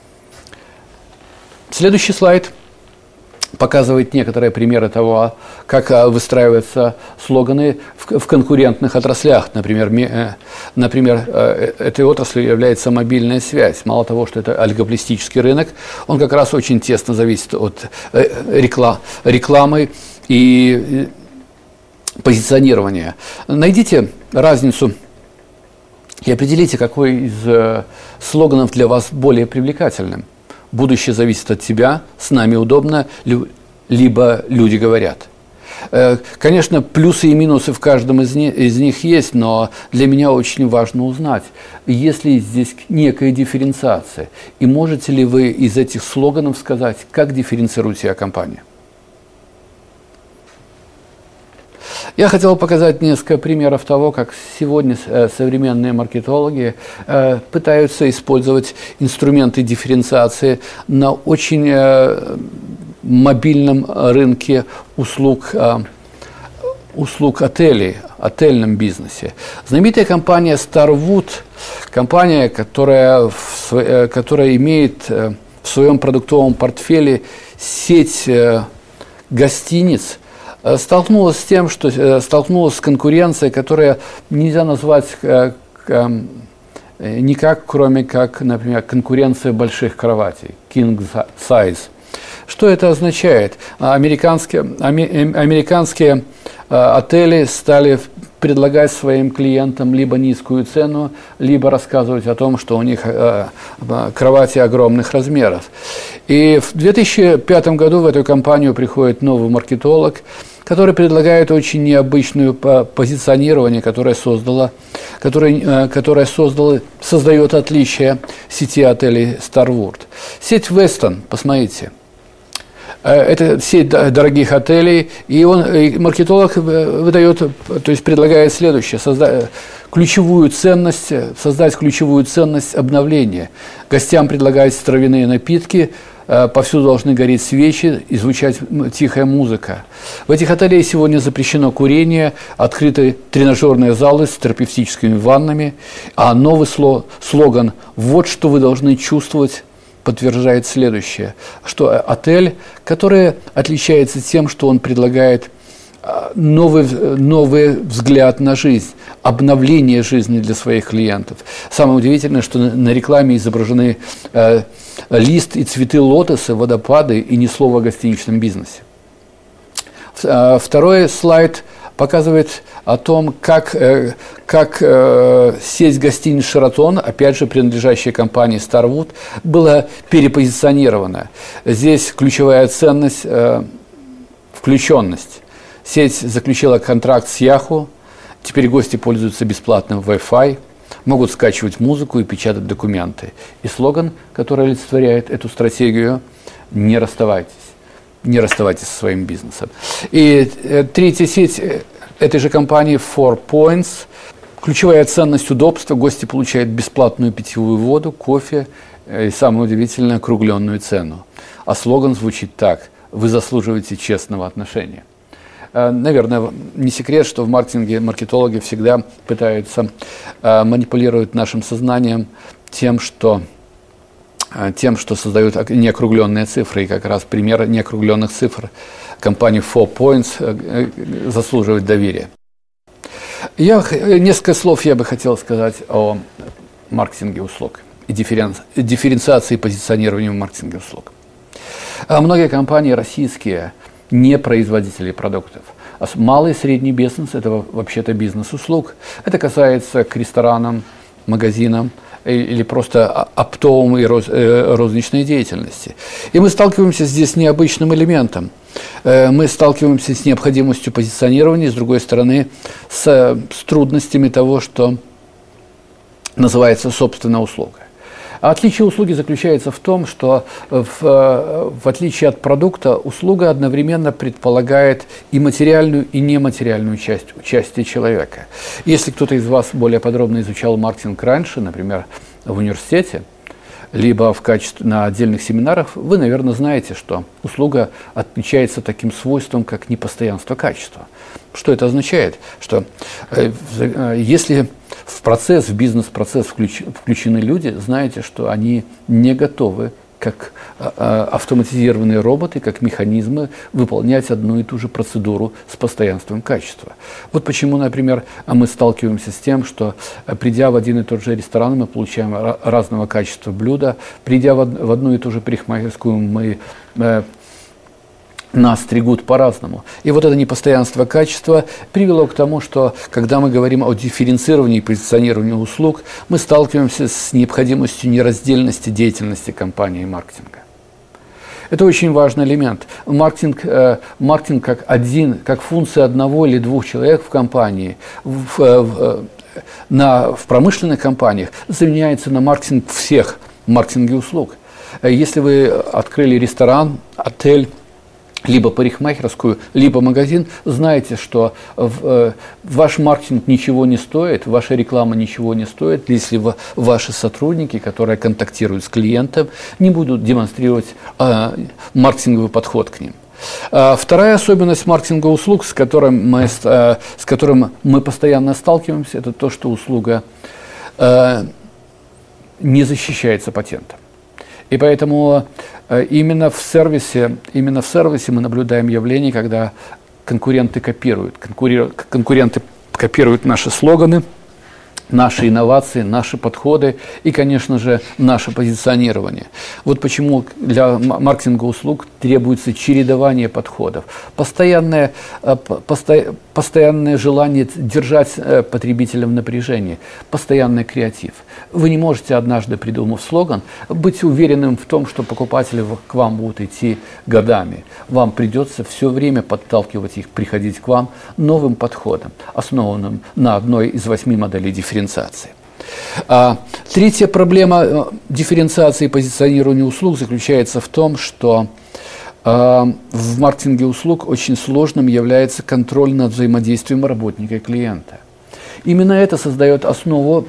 A: Следующий слайд показывает некоторые примеры того, как выстраиваются слоганы в, в конкурентных отраслях. Например, ми, например, этой отраслью является мобильная связь. Мало того, что это олигополистический рынок, он как раз очень тесно зависит от реклам, рекламы и позиционирования. Найдите разницу и определите, какой из э, слоганов для вас более привлекательным. Будущее зависит от тебя, с нами удобно, лю, либо люди говорят. Э, конечно, плюсы и минусы в каждом из, не, из них есть, но для меня очень важно узнать, есть ли здесь некая дифференциация, и можете ли вы из этих слоганов сказать, как дифференцирует себя компания. Я хотел показать несколько примеров того, как сегодня современные маркетологи пытаются использовать инструменты дифференциации на очень мобильном рынке услуг, услуг отелей, отельном бизнесе. Знаменитая компания Starwood, компания, которая, которая имеет в своем продуктовом портфеле сеть гостиниц, столкнулась с тем, что столкнулась с конкуренцией, которая нельзя назвать как, никак, кроме как, например, конкуренция больших кроватей, king size. Что это означает? Американские, американские отели стали предлагать своим клиентам либо низкую цену, либо рассказывать о том, что у них кровати огромных размеров. И в две тысячи пятом году в эту компанию приходит новый маркетолог, который предлагает очень необычное позиционирование, которое создало, которое, которое создало, создает отличие сети отелей Starwood. Сеть Westin, посмотрите. Это сеть дорогих отелей, и он, и маркетолог выдает, то есть предлагает следующее: создать ключевую ценность, создать ключевую ценность обновления. Гостям предлагаются травяные напитки, повсюду должны гореть свечи и звучать тихая музыка. В этих отелях сегодня запрещено курение, открыты тренажерные залы с терапевтическими ваннами, а новый слоган «Вот что вы должны чувствовать» подтверждает следующее, что отель, который отличается тем, что он предлагает новый, новый взгляд на жизнь, обновление жизни для своих клиентов. Самое удивительное, что на рекламе изображены э, лист и цветы лотоса, водопады и ни слова о гостиничном бизнесе. Второй слайд показывает о том, как, э, как э, сеть гостиниц «Шератон», опять же, принадлежащая компании Starwood, была перепозиционирована. Здесь ключевая ценность э, – включенность. Сеть заключила контракт с Yahoo, теперь гости пользуются бесплатным Wi-Fi, могут скачивать музыку и печатать документы. И слоган, который олицетворяет эту стратегию – «Не расставайтесь». Не расставайтесь со своим бизнесом. И э, третья сеть этой же компании Four Points. Ключевая ценность – удобства. Гости получают бесплатную питьевую воду, кофе э, и, самое удивительное, округленную цену. А слоган звучит так: «Вы заслуживаете честного отношения». Э, наверное, не секрет, что в маркетинге маркетологи всегда пытаются э, манипулировать нашим сознанием тем, что тем, что создают неокругленные цифры. И как раз пример неокругленных цифр компании Four Points заслуживает доверия. Я, несколько слов я бы хотел сказать о маркетинге услуг и дифферен, дифференциации и позиционировании маркетинга услуг. Многие компании российские не производители продуктов. Малый и средний бизнес – это вообще-то бизнес услуг. Это касается к ресторанам, магазинам, или просто оптовой и розничной деятельности. И мы сталкиваемся здесь с необычным элементом. Мы сталкиваемся с необходимостью позиционирования, с другой стороны, с, с трудностями того, что называется собственная услуга. А отличие услуги заключается в том, что в, в отличие от продукта, услуга одновременно предполагает и материальную, и нематериальную часть участия человека. Если кто-то из вас более подробно изучал маркетинг раньше, например, в университете, либо в качестве, на отдельных семинарах, вы, наверное, знаете, что услуга отличается таким свойством, как непостоянство качества. Что это означает? Что э, э, если в процесс, в бизнес-процесс включ, включены люди, знаете, что они не готовы, как э, автоматизированные роботы, как механизмы, выполнять одну и ту же процедуру с постоянством качества. Вот почему, например, мы сталкиваемся с тем, что, придя в один и тот же ресторан, мы получаем разного качества блюда, придя в одну и ту же парикмахерскую, мы э, нас стригут по-разному. И вот это непостоянство качества привело к тому, что, когда мы говорим о дифференцировании и позиционировании услуг, мы сталкиваемся с необходимостью нераздельности деятельности компании и маркетинга. Это очень важный элемент. Маркетинг, э, маркетинг как, один, как функция одного или двух человек в компании, в, в, на, в промышленных компаниях заменяется на маркетинг всех маркетинге услуг. Если вы открыли ресторан, отель, либо парикмахерскую, либо магазин, знаете, что в, э, ваш маркетинг ничего не стоит, ваша реклама ничего не стоит, если в, ваши сотрудники, которые контактируют с клиентом, не будут демонстрировать э, маркетинговый подход к ним. А вторая особенность маркетинга услуг, с которым мы, э, с которым мы постоянно сталкиваемся, это то, что услуга э, не защищается патентом. И поэтому именно в сервисе, именно в сервисе мы наблюдаем явление, когда конкуренты копируют, конкуренты копируют наши слоганы, наши инновации, наши подходы и, конечно же, наше позиционирование. Вот почему для маркетинга услуг требуется чередование подходов, постоянное, посто, постоянное желание держать потребителя в напряжении, постоянный креатив. Вы не можете, однажды придумав слоган, быть уверенным в том, что покупатели к вам будут идти годами. Вам придется все время подталкивать их, приходить к вам новым подходом, основанным на одной из восьми моделей дифференциации. А, третья проблема дифференциации и позиционирования услуг заключается в том, что а, в маркетинге услуг очень сложным является контроль над взаимодействием работника и клиента. Именно это создает основу,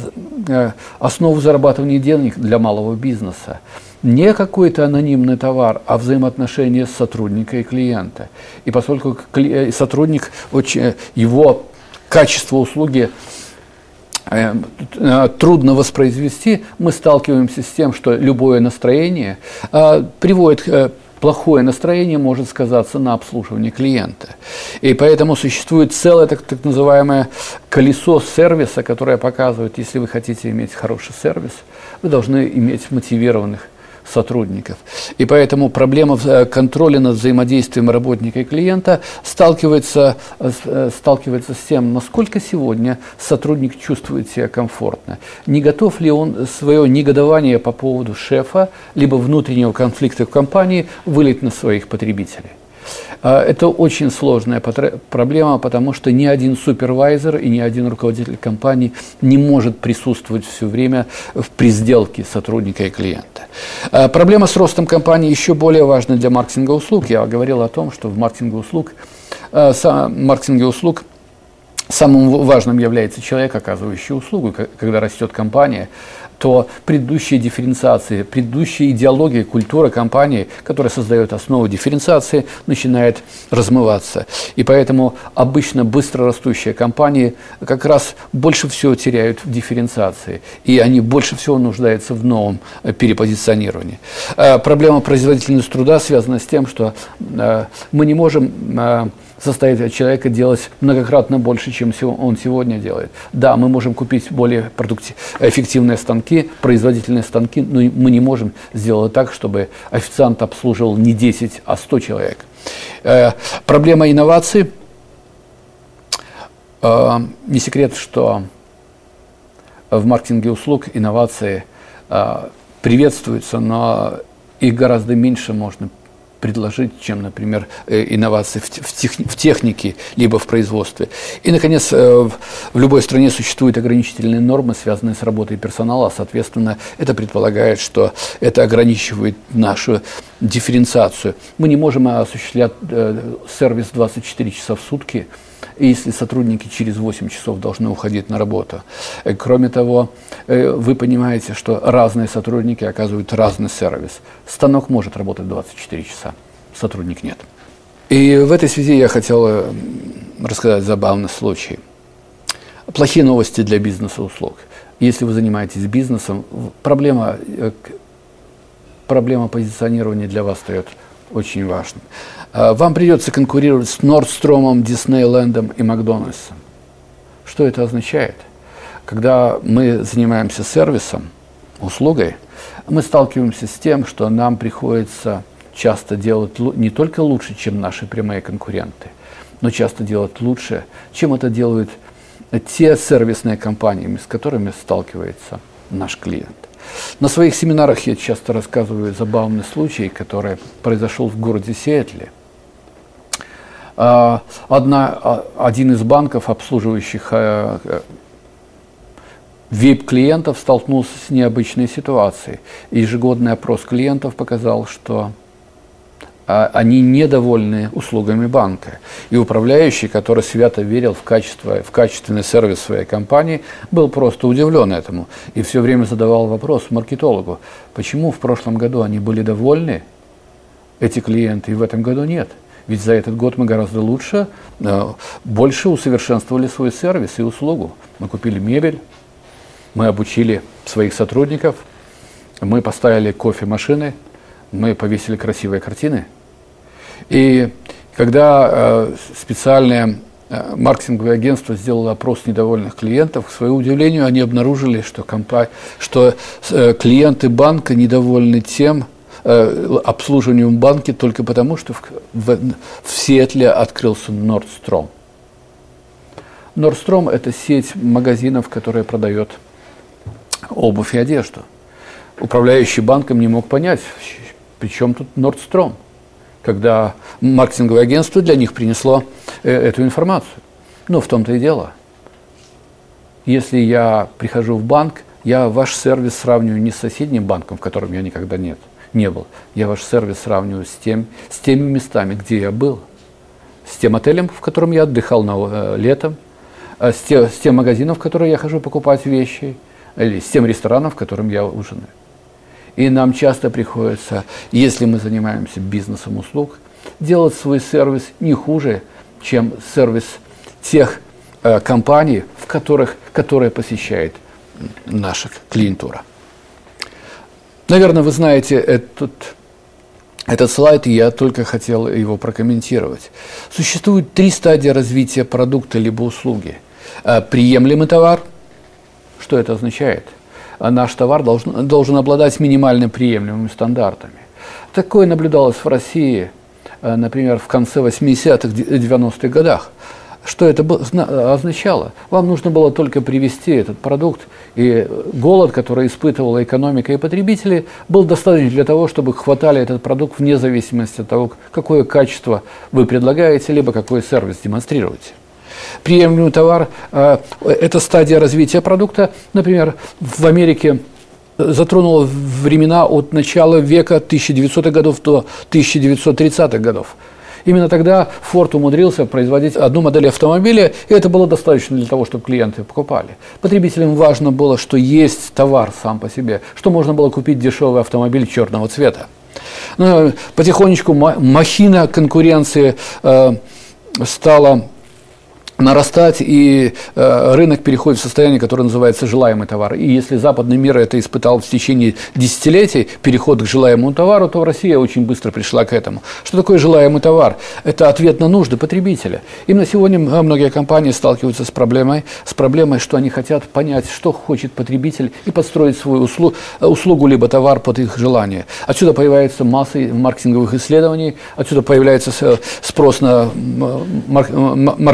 A: основу зарабатывания денег для малого бизнеса. Не какой-то анонимный товар, а взаимоотношения сотрудника и клиента. И поскольку сотрудник, его качество услуги трудно воспроизвести, мы сталкиваемся с тем, что любое настроение приводит к плохое настроение может сказаться на обслуживании клиента. И поэтому существует целое так, так называемое колесо сервиса, которое показывает, если вы хотите иметь хороший сервис, вы должны иметь мотивированных сотрудников. И поэтому проблема контроля над взаимодействием работника и клиента сталкивается, сталкивается с тем, насколько сегодня сотрудник чувствует себя комфортно. Не готов ли он свое негодование по поводу шефа, либо внутреннего конфликта в компании вылить на своих потребителей. Это очень сложная проблема, потому что ни один супервайзер и ни один руководитель компании не может присутствовать все время при сделке сотрудника и клиента. Проблема с ростом компании еще более важна для маркетинга услуг. Я говорил о том, что в маркетинге услуг, маркетинге услуг самым важным является человек, оказывающий услугу. Когда растет компания, то предыдущие дифференциации, предыдущая идеология, культура компании, которая создает основу дифференциации, начинает размываться. И поэтому обычно быстрорастущие компании как раз больше всего теряют в дифференциации. И они больше всего нуждаются в новом перепозиционировании. Проблема производительности труда связана с тем, что мы не можем заставить человека делать многократно больше, чем он сегодня делает. Да, мы можем купить более продуктив... эффективные станки, производительные станки, но мы не можем сделать так, чтобы официант обслуживал не десять, а сто человек. Э, проблема инноваций. Э, не секрет, что в маркетинге услуг инновации а, приветствуются, но их гораздо меньше можно предложить, чем, например, инновации в, тех, в технике, либо в производстве. И, наконец, в любой стране существуют ограничительные нормы, связанные с работой персонала, соответственно, это предполагает, что это ограничивает нашу дифференциацию. Мы не можем осуществлять сервис двадцать четыре часа в сутки, если сотрудники через восемь часов должны уходить на работу. Кроме того, вы понимаете, что разные сотрудники оказывают разный сервис. Станок может работать двадцать четыре часа, сотрудник нет. И в этой связи я хотел рассказать забавный случай. Плохие новости для бизнеса услуг. Если вы занимаетесь бизнесом, проблема, проблема позиционирования для вас стоит очень важной. Вам придется конкурировать с Нордстромом, Диснейлендом и Макдональдсом. Что это означает? Когда мы занимаемся сервисом, услугой, мы сталкиваемся с тем, что нам приходится часто делать не только лучше, чем наши прямые конкуренты, но часто делать лучше, чем это делают те сервисные компании, с которыми сталкивается наш клиент. На своих семинарах я часто рассказываю забавный случай, который произошел в городе Сиэтле. Одна, один из банков, обслуживающих ви ай пи-клиентов, столкнулся с необычной ситуацией. Ежегодный опрос клиентов показал, что они недовольны услугами банка. И управляющий, который свято верил в, качество, в качественный сервис своей компании, был просто удивлен этому. И все время задавал вопрос маркетологу, почему в прошлом году они были довольны, эти клиенты, и в этом году нет. Ведь за этот год мы гораздо лучше, больше усовершенствовали свой сервис и услугу. Мы купили мебель, мы обучили своих сотрудников, мы поставили кофемашины, мы повесили красивые картины. И когда э, специальное э, маркетинговое агентство сделало опрос недовольных клиентов, к своему удивлению, они обнаружили, что, компа- что э, клиенты банка недовольны тем, э, обслуживанием банка только потому, что в, в, в Сиэтле открылся Нордстром. Нордстром – это сеть магазинов, которая продает обувь и одежду. Управляющий банком не мог понять, при чем тут Нордстром, когда маркетинговое агентство для них принесло э, эту информацию. Но в том-то и дело. Если я прихожу в банк, я ваш сервис сравниваю не с соседним банком, в котором я никогда нет, не был. Я ваш сервис сравниваю с, тем, с теми местами, где я был, с тем отелем, в котором я отдыхал на, э, летом, э, с, те, с тем магазином, в который я хожу покупать вещи, или с тем рестораном, в котором я ужинаю. И нам часто приходится, если мы занимаемся бизнесом услуг, делать свой сервис не хуже, чем сервис тех э, компаний, в которых, которые посещает наша клиентура. Наверное, вы знаете этот, этот слайд, и я только хотел его прокомментировать. Существует три стадии развития продукта либо услуги. Э, приемлемый товар. Что это означает? Наш товар должен, должен обладать минимально приемлемыми стандартами. Такое наблюдалось в России, например, в конце восьмидесятых, девяностых годах. Что это означало? Вам нужно было только привезти этот продукт, и голод, который испытывала экономика и потребители, был достаточно для того, чтобы хватали этот продукт вне зависимости от того, какое качество вы предлагаете, либо какой сервис демонстрируете. Приемлемый товар э, – это стадия развития продукта. Например, в Америке затронула времена от начала века тысяча девятисотых годов до тысяча девятьсот тридцатых годов. Именно тогда Ford умудрился производить одну модель автомобиля, и это было достаточно для того, чтобы клиенты покупали. Потребителям важно было, что есть товар сам по себе, что можно было купить дешевый автомобиль черного цвета. Но потихонечку махина конкуренции э, стала нарастать, и э, рынок переходит в состояние, которое называется желаемый товар. И если западный мир это испытал в течение десятилетий, переход к желаемому товару, то Россия очень быстро пришла к этому. Что такое желаемый товар? Это ответ на нужды потребителя. Именно сегодня многие компании сталкиваются с проблемой, с проблемой, что они хотят понять, что хочет потребитель, и подстроить свою услугу, услугу либо товар под их желание. Отсюда появляется масса маркетинговых исследований, отсюда появляется спрос на маркетинговые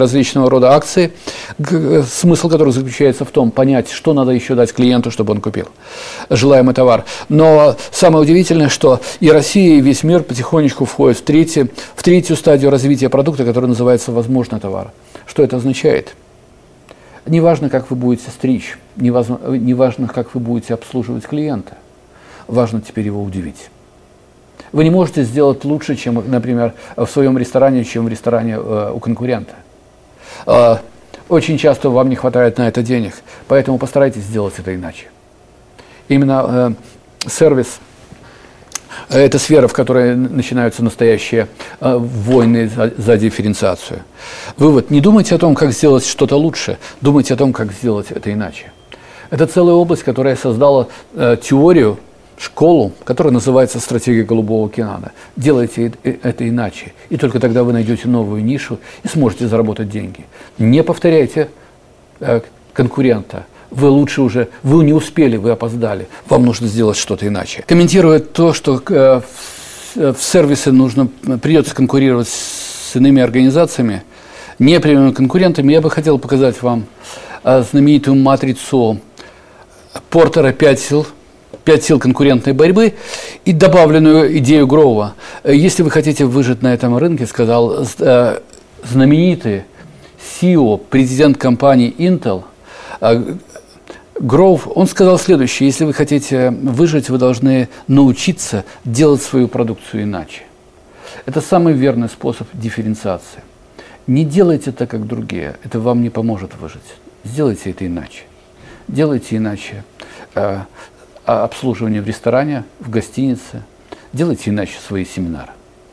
A: различного рода акции, смысл которых заключается в том, понять, что надо еще дать клиенту, чтобы он купил желаемый товар. Но самое удивительное, что и Россия, и весь мир потихонечку входит в, третий, в третью стадию развития продукта, которая называется «возможный товар». Что это означает? Неважно, как вы будете стричь, неважно, неважно, как вы будете обслуживать клиента, важно теперь его удивить. Вы не можете сделать лучше, чем, например, в своем ресторане, чем в ресторане э, у конкурента. Э, очень часто вам не хватает на это денег, поэтому постарайтесь сделать это иначе. Именно э, сервис – это сфера, в которой начинаются настоящие э, войны за, за дифференциацию. Вывод: не думайте о том, как сделать что-то лучше, думайте о том, как сделать это иначе. Это целая область, которая создала э, теорию, школу, которая называется «Стратегия Голубого океана». Делайте это иначе, и только тогда вы найдете новую нишу и сможете заработать деньги. Не повторяйте э, конкурента. Вы лучше уже, вы не успели, вы опоздали. Вам нужно сделать что-то иначе. Комментируя то, что э, в, в сервисе нужно, придется конкурировать с иными организациями, непрямыми конкурентами, я бы хотел показать вам э, знаменитую матрицу Портера «Пять сил». Пять сил конкурентной борьбы и добавленную идею Гроува. Если вы хотите выжить на этом рынке, сказал э, знаменитый си и о, президент компании Intel, э, Гроув, он сказал следующее: если вы хотите выжить, вы должны научиться делать свою продукцию иначе. Это самый верный способ дифференциации. Не делайте так, как другие, это вам не поможет выжить. Сделайте это иначе. Делайте иначе э, обслуживание в ресторане, в гостинице. Делайте иначе свои семинары.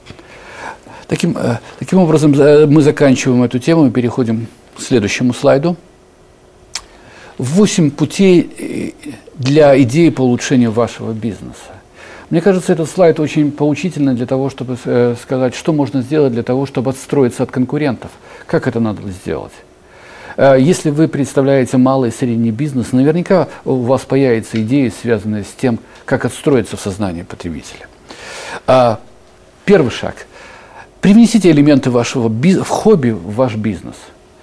A: Таким, э, таким образом, э, мы заканчиваем эту тему и переходим к следующему слайду. Восемь путей для идеи по улучшению вашего бизнеса. Мне кажется, этот слайд очень поучительный для того, чтобы э, сказать, что можно сделать для того, чтобы отстроиться от конкурентов. Как это надо сделать? Если вы представляете малый и средний бизнес, наверняка у вас появятся идеи, связанные с тем, как отстроиться в сознании потребителя. Первый шаг. Привнесите элементы вашего биз- в хобби в ваш бизнес.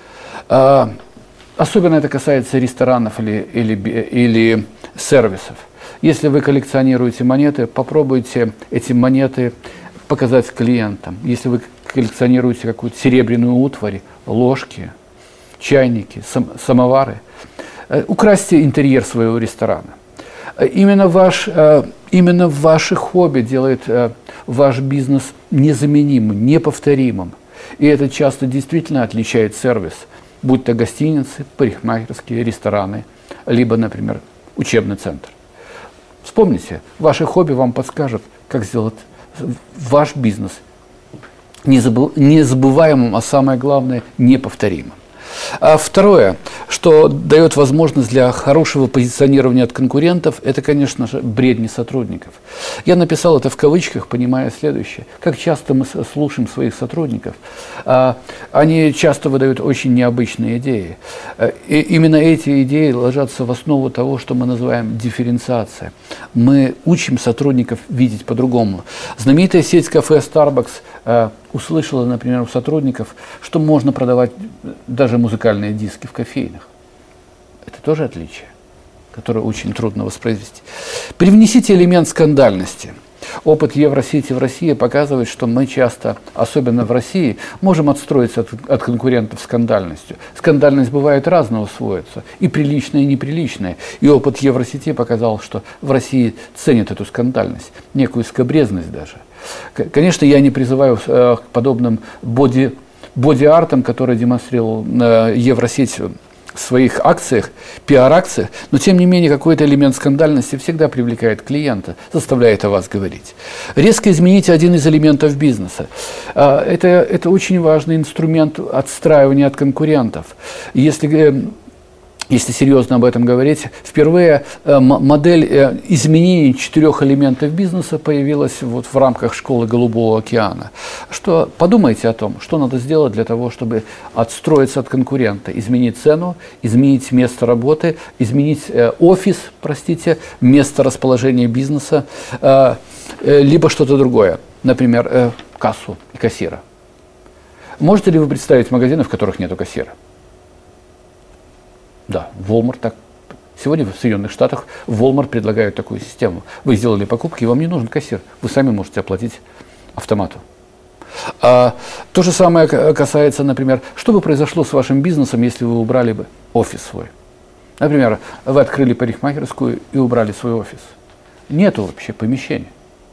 A: Особенно это касается ресторанов или, или, или сервисов. Если вы коллекционируете монеты, попробуйте эти монеты показать клиентам. Если вы коллекционируете какую-то серебряную утварь, ложки, чайники, сам, самовары, э, украсьте интерьер своего ресторана. Э, именно, ваш, э, именно ваше хобби делает э, ваш бизнес незаменимым, неповторимым. И это часто действительно отличает сервис, будь то гостиницы, парикмахерские, рестораны, либо, например, учебный центр. Вспомните, ваше хобби вам подскажет, как сделать ваш бизнес незабываемым, а самое главное, неповторимым. А второе, что дает возможность для хорошего позиционирования от конкурентов, это, конечно же, бредни сотрудников. Я написал это в кавычках, понимая следующее. Как часто мы слушаем своих сотрудников, они часто выдают очень необычные идеи. И именно эти идеи ложатся в основу того, что мы называем дифференциация. Мы учим сотрудников видеть по-другому. Знаменитая сеть кафе Starbucks услышала, например, у сотрудников, что можно продавать даже музыкальные диски в кофейнях. Это тоже отличие, которое очень трудно воспроизвести. Привнесите элемент скандальности. Опыт Евросети в России показывает, что мы часто, особенно в России, можем отстроиться от, от конкурентов скандальностью. Скандальность бывает разного свойства, и приличная, и неприличная. И опыт Евросети показал, что в России ценят эту скандальность, некую скабрезность даже. Конечно, я не призываю э, к подобным боди, боди-артам, которые демонстрировал э, Евросеть в своих акциях, пиар-акциях, но тем не менее какой-то элемент скандальности всегда привлекает клиента, заставляет о вас говорить. Резко измените один из элементов бизнеса. Это, это очень важный инструмент отстраивания от конкурентов. Если, если серьезно об этом говорить, впервые модель изменений четырех элементов бизнеса появилась вот в рамках школы Голубого океана. Что, подумайте о том, что надо сделать для того, чтобы отстроиться от конкурента, изменить цену, изменить место работы, изменить э, офис, простите, место расположения бизнеса, э, э, либо что-то другое, например, э, кассу и кассира. Можете ли вы представить магазины, в которых нету кассира? Да, Walmart так. Сегодня в Соединенных Штатах Walmart предлагают такую систему. Вы сделали покупки, и вам не нужен кассир. Вы сами можете оплатить автомату. А, то же самое касается, например, что бы произошло с вашим бизнесом, если вы убрали бы офис свой. Например, вы открыли парикмахерскую и убрали свой офис. Нету вообще помещения.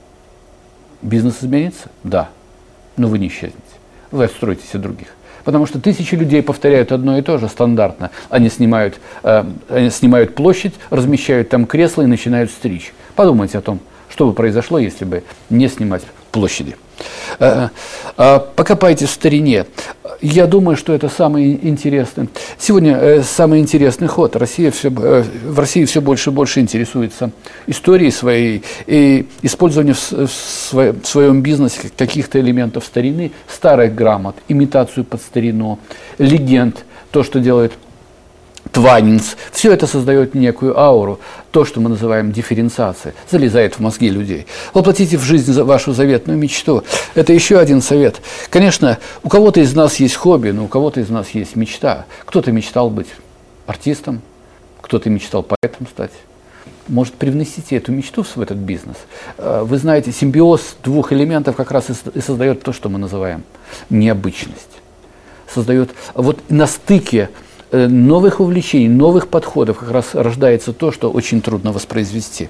A: Бизнес изменится? Да. Но вы не исчезнете. Вы отстроитесь от других. Потому что тысячи людей повторяют одно и то же стандартно. Они снимают, э, они снимают площадь, размещают там кресла и начинают стричь. Подумайте о том, что бы произошло, если бы не снимать площади. Э, э, покопайте в старине. Я думаю, что это самый интересный. Сегодня э, самый интересный ход. Россия все, э, в России все больше и больше интересуется историей своей и использованием в, в, свое, в своем бизнесе каких-то элементов старины, старых грамот, имитацию под старину, легенд, то, что делает Твайнинс. Все это создает некую ауру, то, что мы называем дифференциацией, залезает в мозги людей. Воплотите в жизнь вашу заветную мечту. Это еще один совет. Конечно, у кого-то из нас есть хобби, но у кого-то из нас есть мечта. Кто-то мечтал быть артистом, кто-то мечтал поэтом стать. Может, привнесите эту мечту в этот бизнес. Вы знаете, симбиоз двух элементов как раз и создает то, что мы называем необычность. Создает вот на стыке новых увлечений, новых подходов как раз рождается то, что очень трудно воспроизвести.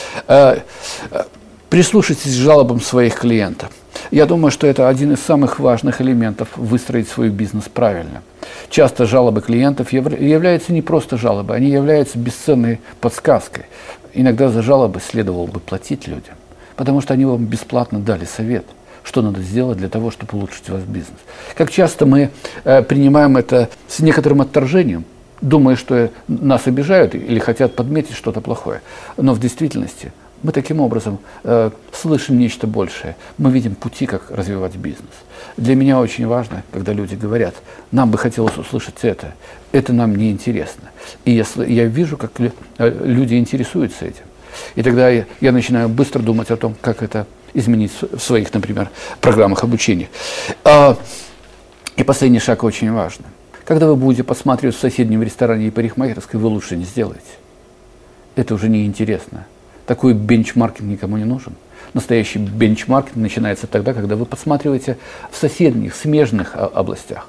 A: Прислушайтесь к жалобам своих клиентов. Я думаю, что это один из самых важных элементов выстроить свой бизнес правильно. Часто жалобы клиентов являются не просто жалобы, они являются бесценной подсказкой. Иногда за жалобы следовало бы платить людям, потому что они вам бесплатно дали совет, что надо сделать для того, чтобы улучшить ваш бизнес. Как часто мы э, принимаем это с некоторым отторжением, думая, что нас обижают или хотят подметить что-то плохое. Но в действительности мы таким образом э, слышим нечто большее. Мы видим пути, как развивать бизнес. Для меня очень важно, когда люди говорят, нам бы хотелось услышать это, это нам не интересно. И если я вижу, как люди интересуются этим, и тогда я, я начинаю быстро думать о том, как это изменить в своих, например, программах обучения. А, и последний шаг очень важный. Когда вы будете посматривать в соседнем ресторане и парикмахерской, вы лучше не сделаете. Это уже не интересно. Такой бенчмаркинг никому не нужен. Настоящий бенчмаркинг начинается тогда, когда вы подсматриваете в соседних, смежных областях.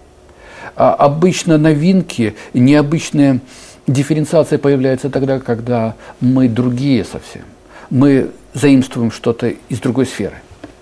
A: А обычно новинки, необычные дифференциация появляется тогда, когда мы другие совсем. Мы заимствуем что-то из другой сферы.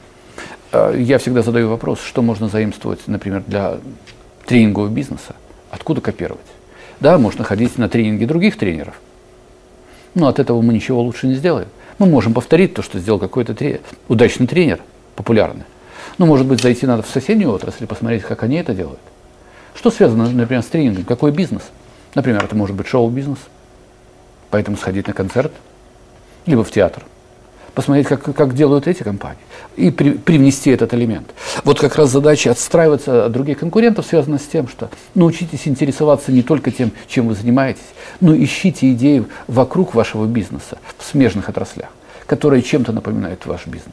A: Я всегда задаю вопрос, что можно заимствовать, например, для тренингового бизнеса, откуда копировать. Да, можно ходить на тренинги других тренеров, но от этого мы ничего лучше не сделаем. Мы можем повторить то, что сделал какой-то тренер, удачный тренер, популярный. Но, может быть, зайти надо в соседнюю отрасль и посмотреть, как они это делают. Что связано, например, с тренингом? Какой бизнес? Например, это может быть шоу-бизнес, поэтому сходить на концерт, либо в театр, посмотреть, как, как делают эти компании, и при, привнести этот элемент. Вот как раз задача отстраиваться от других конкурентов связана с тем, что научитесь интересоваться не только тем, чем вы занимаетесь, но ищите идеи вокруг вашего бизнеса, в смежных отраслях, которые чем-то напоминают ваш бизнес.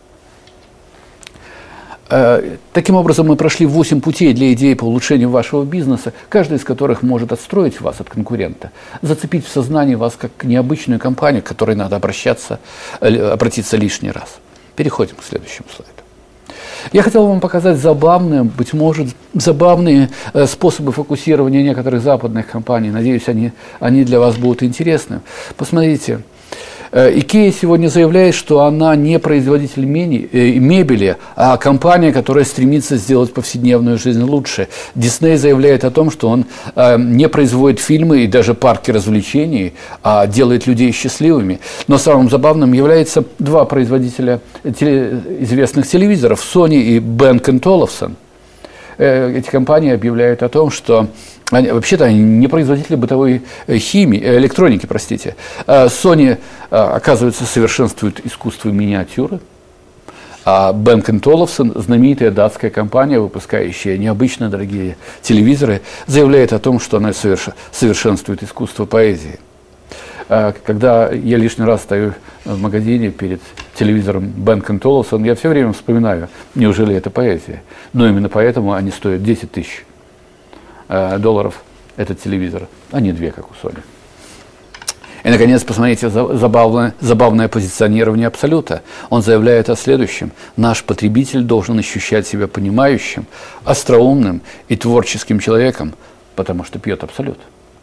A: Таким образом, мы прошли восемь путей для идеи по улучшению вашего бизнеса, каждый из которых может отстроить вас от конкурента, зацепить в сознании вас как необычную компанию, к которой надо обращаться, обратиться лишний раз. Переходим к следующему слайду. Я хотел вам показать забавные, быть может, забавные способы фокусирования некоторых западных компаний. Надеюсь, они, они для вас будут интересны. Посмотрите. IKEA сегодня заявляет, что она не производитель мебели, а компания, которая стремится сделать повседневную жизнь лучше. Disney заявляет о том, что он не производит фильмы и даже парки развлечений, а делает людей счастливыми. Но самым забавным являются два производителя теле- известных телевизоров, Sony и Бенк энд Олufsen. Эти компании объявляют о том, что они, вообще-то они не производители бытовой химии, электроники, простите. Sony, оказывается, совершенствует искусство миниатюры, а Бенк энд Олufsen, знаменитая датская компания, выпускающая необычно дорогие телевизоры, заявляет о том, что она совершенствует искусство поэзии. Когда я лишний раз стою в магазине перед телевизором Бенк энд Олufsen, я все время вспоминаю, неужели это поэзия? Но именно поэтому они стоят десять тысяч долларов, этот телевизор, а не две, как у Sony. И, наконец, посмотрите забавное, забавное позиционирование Абсолюта. Он заявляет о следующем. Наш потребитель должен ощущать себя понимающим, остроумным и творческим человеком, потому что пьет Абсолют.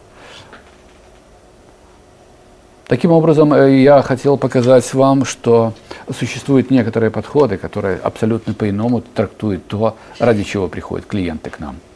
A: Таким образом, я хотел показать вам, что существуют некоторые подходы, которые абсолютно по-иному трактуют то, ради чего приходят клиенты к нам.